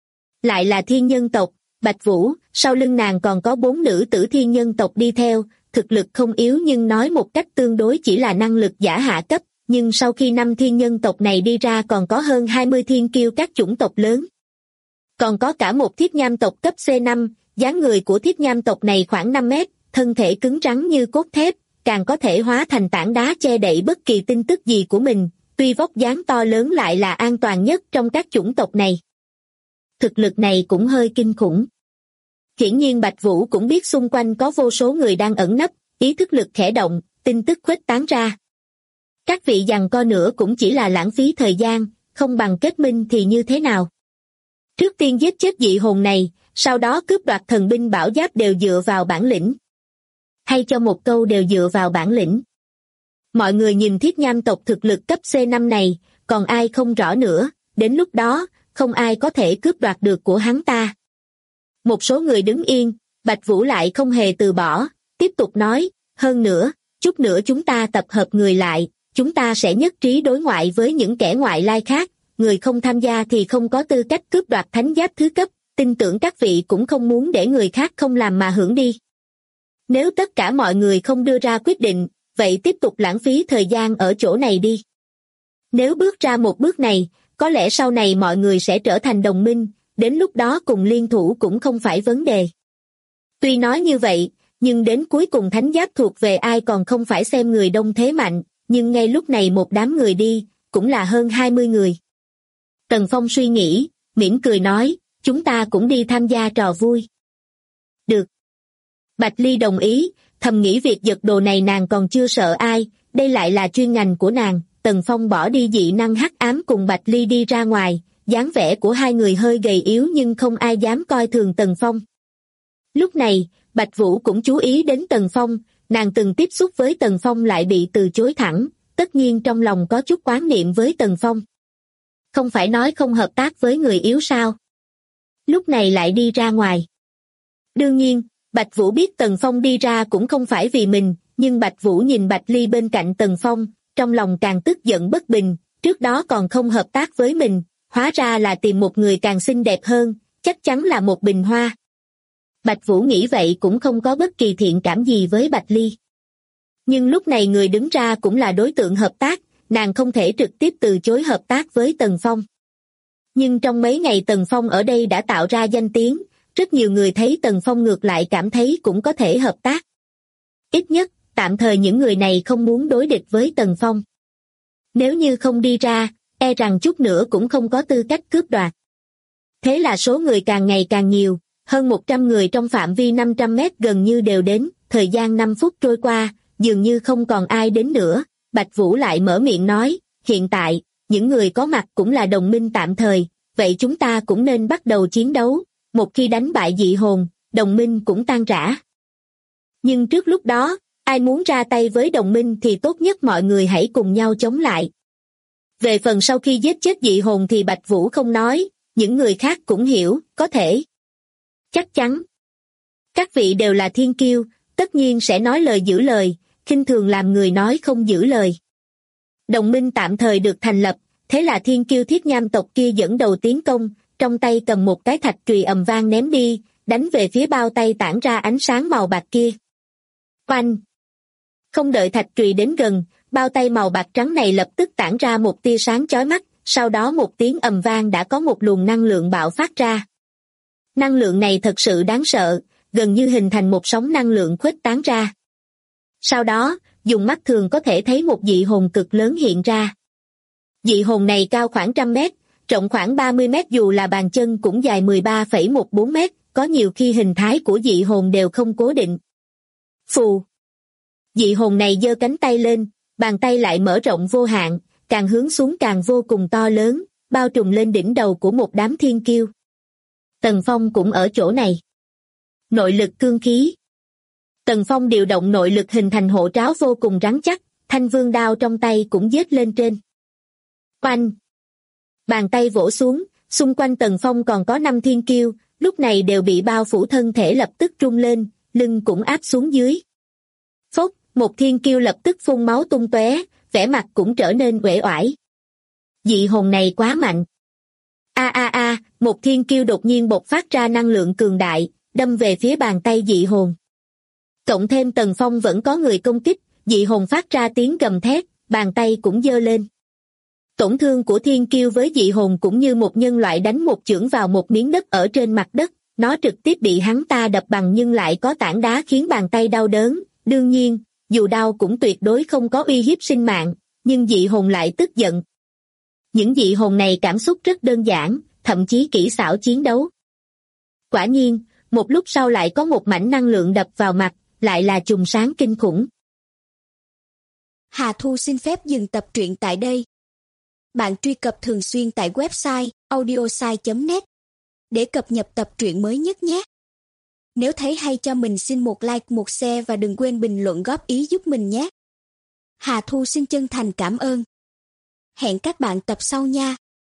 Lại là thiên nhân tộc, Bạch Vũ, sau lưng nàng còn có 4 nữ tử thiên nhân tộc đi theo, thực lực không yếu nhưng nói một cách tương đối chỉ là năng lực giả hạ cấp, nhưng sau khi 5 thiên nhân tộc này đi ra còn có hơn 20 thiên kiêu các chủng tộc lớn. Còn có cả một thiết nham tộc cấp C5, dáng người của thiết nham tộc này khoảng 5 mét, thân thể cứng rắn như cốt thép, càng có thể hóa thành tảng đá che đậy bất kỳ tin tức gì của mình, tuy vóc dáng to lớn lại là an toàn nhất trong các chủng tộc này. Thực lực này cũng hơi kinh khủng. Hiển nhiên Bạch Vũ cũng biết xung quanh có vô số người đang ẩn nấp, ý thức lực khẽ động, tin tức khuếch tán ra. Các vị giằng co nữa cũng chỉ là lãng phí thời gian, không bằng kết minh thì như thế nào? Trước tiên giết chết dị hồn này, sau đó cướp đoạt thần binh bảo giáp đều dựa vào bản lĩnh. Hay cho một câu đều dựa vào bản lĩnh. Mọi người nhìn thiết nham tộc thực lực cấp C5 này, còn ai không rõ nữa, đến lúc đó, không ai có thể cướp đoạt được của hắn ta. Một số người đứng yên, Bạch Vũ lại không hề từ bỏ, tiếp tục nói, hơn nữa, chút nữa chúng ta tập hợp người lại, chúng ta sẽ nhất trí đối ngoại với những kẻ ngoại lai khác, người không tham gia thì không có tư cách cướp đoạt thánh giáp thứ cấp, tin tưởng các vị cũng không muốn để người khác không làm mà hưởng đi. Nếu tất cả mọi người không đưa ra quyết định, vậy tiếp tục lãng phí thời gian ở chỗ này đi. Nếu bước ra một bước này, có lẽ sau này mọi người sẽ trở thành đồng minh, đến lúc đó cùng liên thủ cũng không phải vấn đề. Tuy nói như vậy, nhưng đến cuối cùng thánh giáp thuộc về ai còn không phải xem người đông thế mạnh, nhưng ngay lúc này một đám người đi, cũng là hơn 20 người. Tần Phong suy nghĩ, mỉm cười nói, chúng ta cũng đi tham gia trò vui. Được. Bạch Ly đồng ý, thầm nghĩ việc giật đồ này nàng còn chưa sợ ai, đây lại là chuyên ngành của nàng, Tần Phong bỏ đi dị năng hắc ám cùng Bạch Ly đi ra ngoài, dáng vẻ của hai người hơi gầy yếu nhưng không ai dám coi thường Tần Phong. Lúc này, Bạch Vũ cũng chú ý đến Tần Phong, nàng từng tiếp xúc với Tần Phong lại bị từ chối thẳng, tất nhiên trong lòng có chút oán niệm với Tần Phong. Không phải nói không hợp tác với người yếu sao? Lúc này lại đi ra ngoài. Đương nhiên, Bạch Vũ biết Tần Phong đi ra cũng không phải vì mình, nhưng Bạch Vũ nhìn Bạch Ly bên cạnh Tần Phong, trong lòng càng tức giận bất bình, trước đó còn không hợp tác với mình, hóa ra là tìm một người càng xinh đẹp hơn, chắc chắn là một bình hoa. Bạch Vũ nghĩ vậy cũng không có bất kỳ thiện cảm gì với Bạch Ly. Nhưng lúc này người đứng ra cũng là đối tượng hợp tác, nàng không thể trực tiếp từ chối hợp tác với Tần Phong. Nhưng trong mấy ngày Tần Phong ở đây đã tạo ra danh tiếng, rất nhiều người thấy Tần Phong ngược lại cảm thấy cũng có thể hợp tác. Ít nhất, tạm thời những người này không muốn đối địch với Tần Phong. Nếu như không đi ra, e rằng chút nữa cũng không có tư cách cướp đoạt. Thế là số người càng ngày càng nhiều, hơn 100 người trong phạm vi 500 mét gần như đều đến, thời gian 5 phút trôi qua, dường như không còn ai đến nữa, Bạch Vũ lại mở miệng nói, hiện tại, những người có mặt cũng là đồng minh tạm thời, vậy chúng ta cũng nên bắt đầu chiến đấu, một khi đánh bại dị hồn, đồng minh cũng tan rã. Nhưng trước lúc đó, ai muốn ra tay với đồng minh thì tốt nhất mọi người hãy cùng nhau chống lại. Về phần sau khi giết chết dị hồn thì Bạch Vũ không nói, những người khác cũng hiểu, có thể. Chắc chắn. Các vị đều là thiên kiêu, tất nhiên sẽ nói lời giữ lời, khinh thường làm người nói không giữ lời. Đồng minh tạm thời được thành lập, thế là thiên kiêu thiết nham tộc kia dẫn đầu tiến công, trong tay cầm một cái thạch chùy ầm vang ném đi, đánh về phía bao tay tản ra ánh sáng màu bạc kia. Oanh! Không đợi thạch chùy đến gần, bao tay màu bạc trắng này lập tức tản ra một tia sáng chói mắt, sau đó một tiếng ầm vang đã có một luồng năng lượng bạo phát ra. Năng lượng này thật sự đáng sợ, gần như hình thành một sóng năng lượng khuếch tán ra. Sau đó, dùng mắt thường có thể thấy một dị hồn cực lớn hiện ra. Dị hồn này cao khoảng 100 mét, rộng khoảng 30 mét dù là bàn chân cũng dài 13,14 mét, có nhiều khi hình thái của dị hồn đều không cố định. Phù! Dị hồn này giơ cánh tay lên, bàn tay lại mở rộng vô hạn, càng hướng xuống càng vô cùng to lớn, bao trùm lên đỉnh đầu của một đám thiên kiêu. Tần Phong cũng ở chỗ này. Nội lực cương khí. Tần Phong điều động nội lực hình thành hộ tráo vô cùng rắn chắc, thanh vương đao trong tay cũng giết lên trên. Oanh! Bàn tay vỗ xuống, xung quanh Tần Phong còn có 5 thiên kiêu, lúc này đều bị bao phủ thân thể lập tức rung lên, lưng cũng áp xuống dưới. Phốc, một thiên kiêu lập tức phun máu tung tóe, vẻ mặt cũng trở nên uể oải. Dị hồn này quá mạnh. Một thiên kiêu đột nhiên bộc phát ra năng lượng cường đại, đâm về phía bàn tay dị hồn. Cộng thêm Tần Phong vẫn có người công kích, dị hồn phát ra tiếng gầm thét, bàn tay cũng giơ lên. Tổn thương của thiên kiêu với dị hồn cũng như một nhân loại đánh một chưởng vào một miếng đất ở trên mặt đất, nó trực tiếp bị hắn ta đập bằng nhưng lại có tảng đá khiến bàn tay đau đớn. Đương nhiên, dù đau cũng tuyệt đối không có uy hiếp sinh mạng, nhưng dị hồn lại tức giận. Những dị hồn này cảm xúc rất đơn giản, thậm chí kỹ xảo chiến đấu. Quả nhiên, một lúc sau lại có một mảnh năng lượng đập vào mặt, lại là chùm sáng kinh khủng. Hà Thu xin phép dừng tập truyện tại đây. Bạn truy cập thường xuyên tại website audiosai.net để cập nhật tập truyện mới nhất nhé. Nếu thấy hay cho mình xin một like, một share và đừng quên bình luận góp ý giúp mình nhé. Hà Thu xin chân thành cảm ơn. Hẹn các bạn tập sau nha.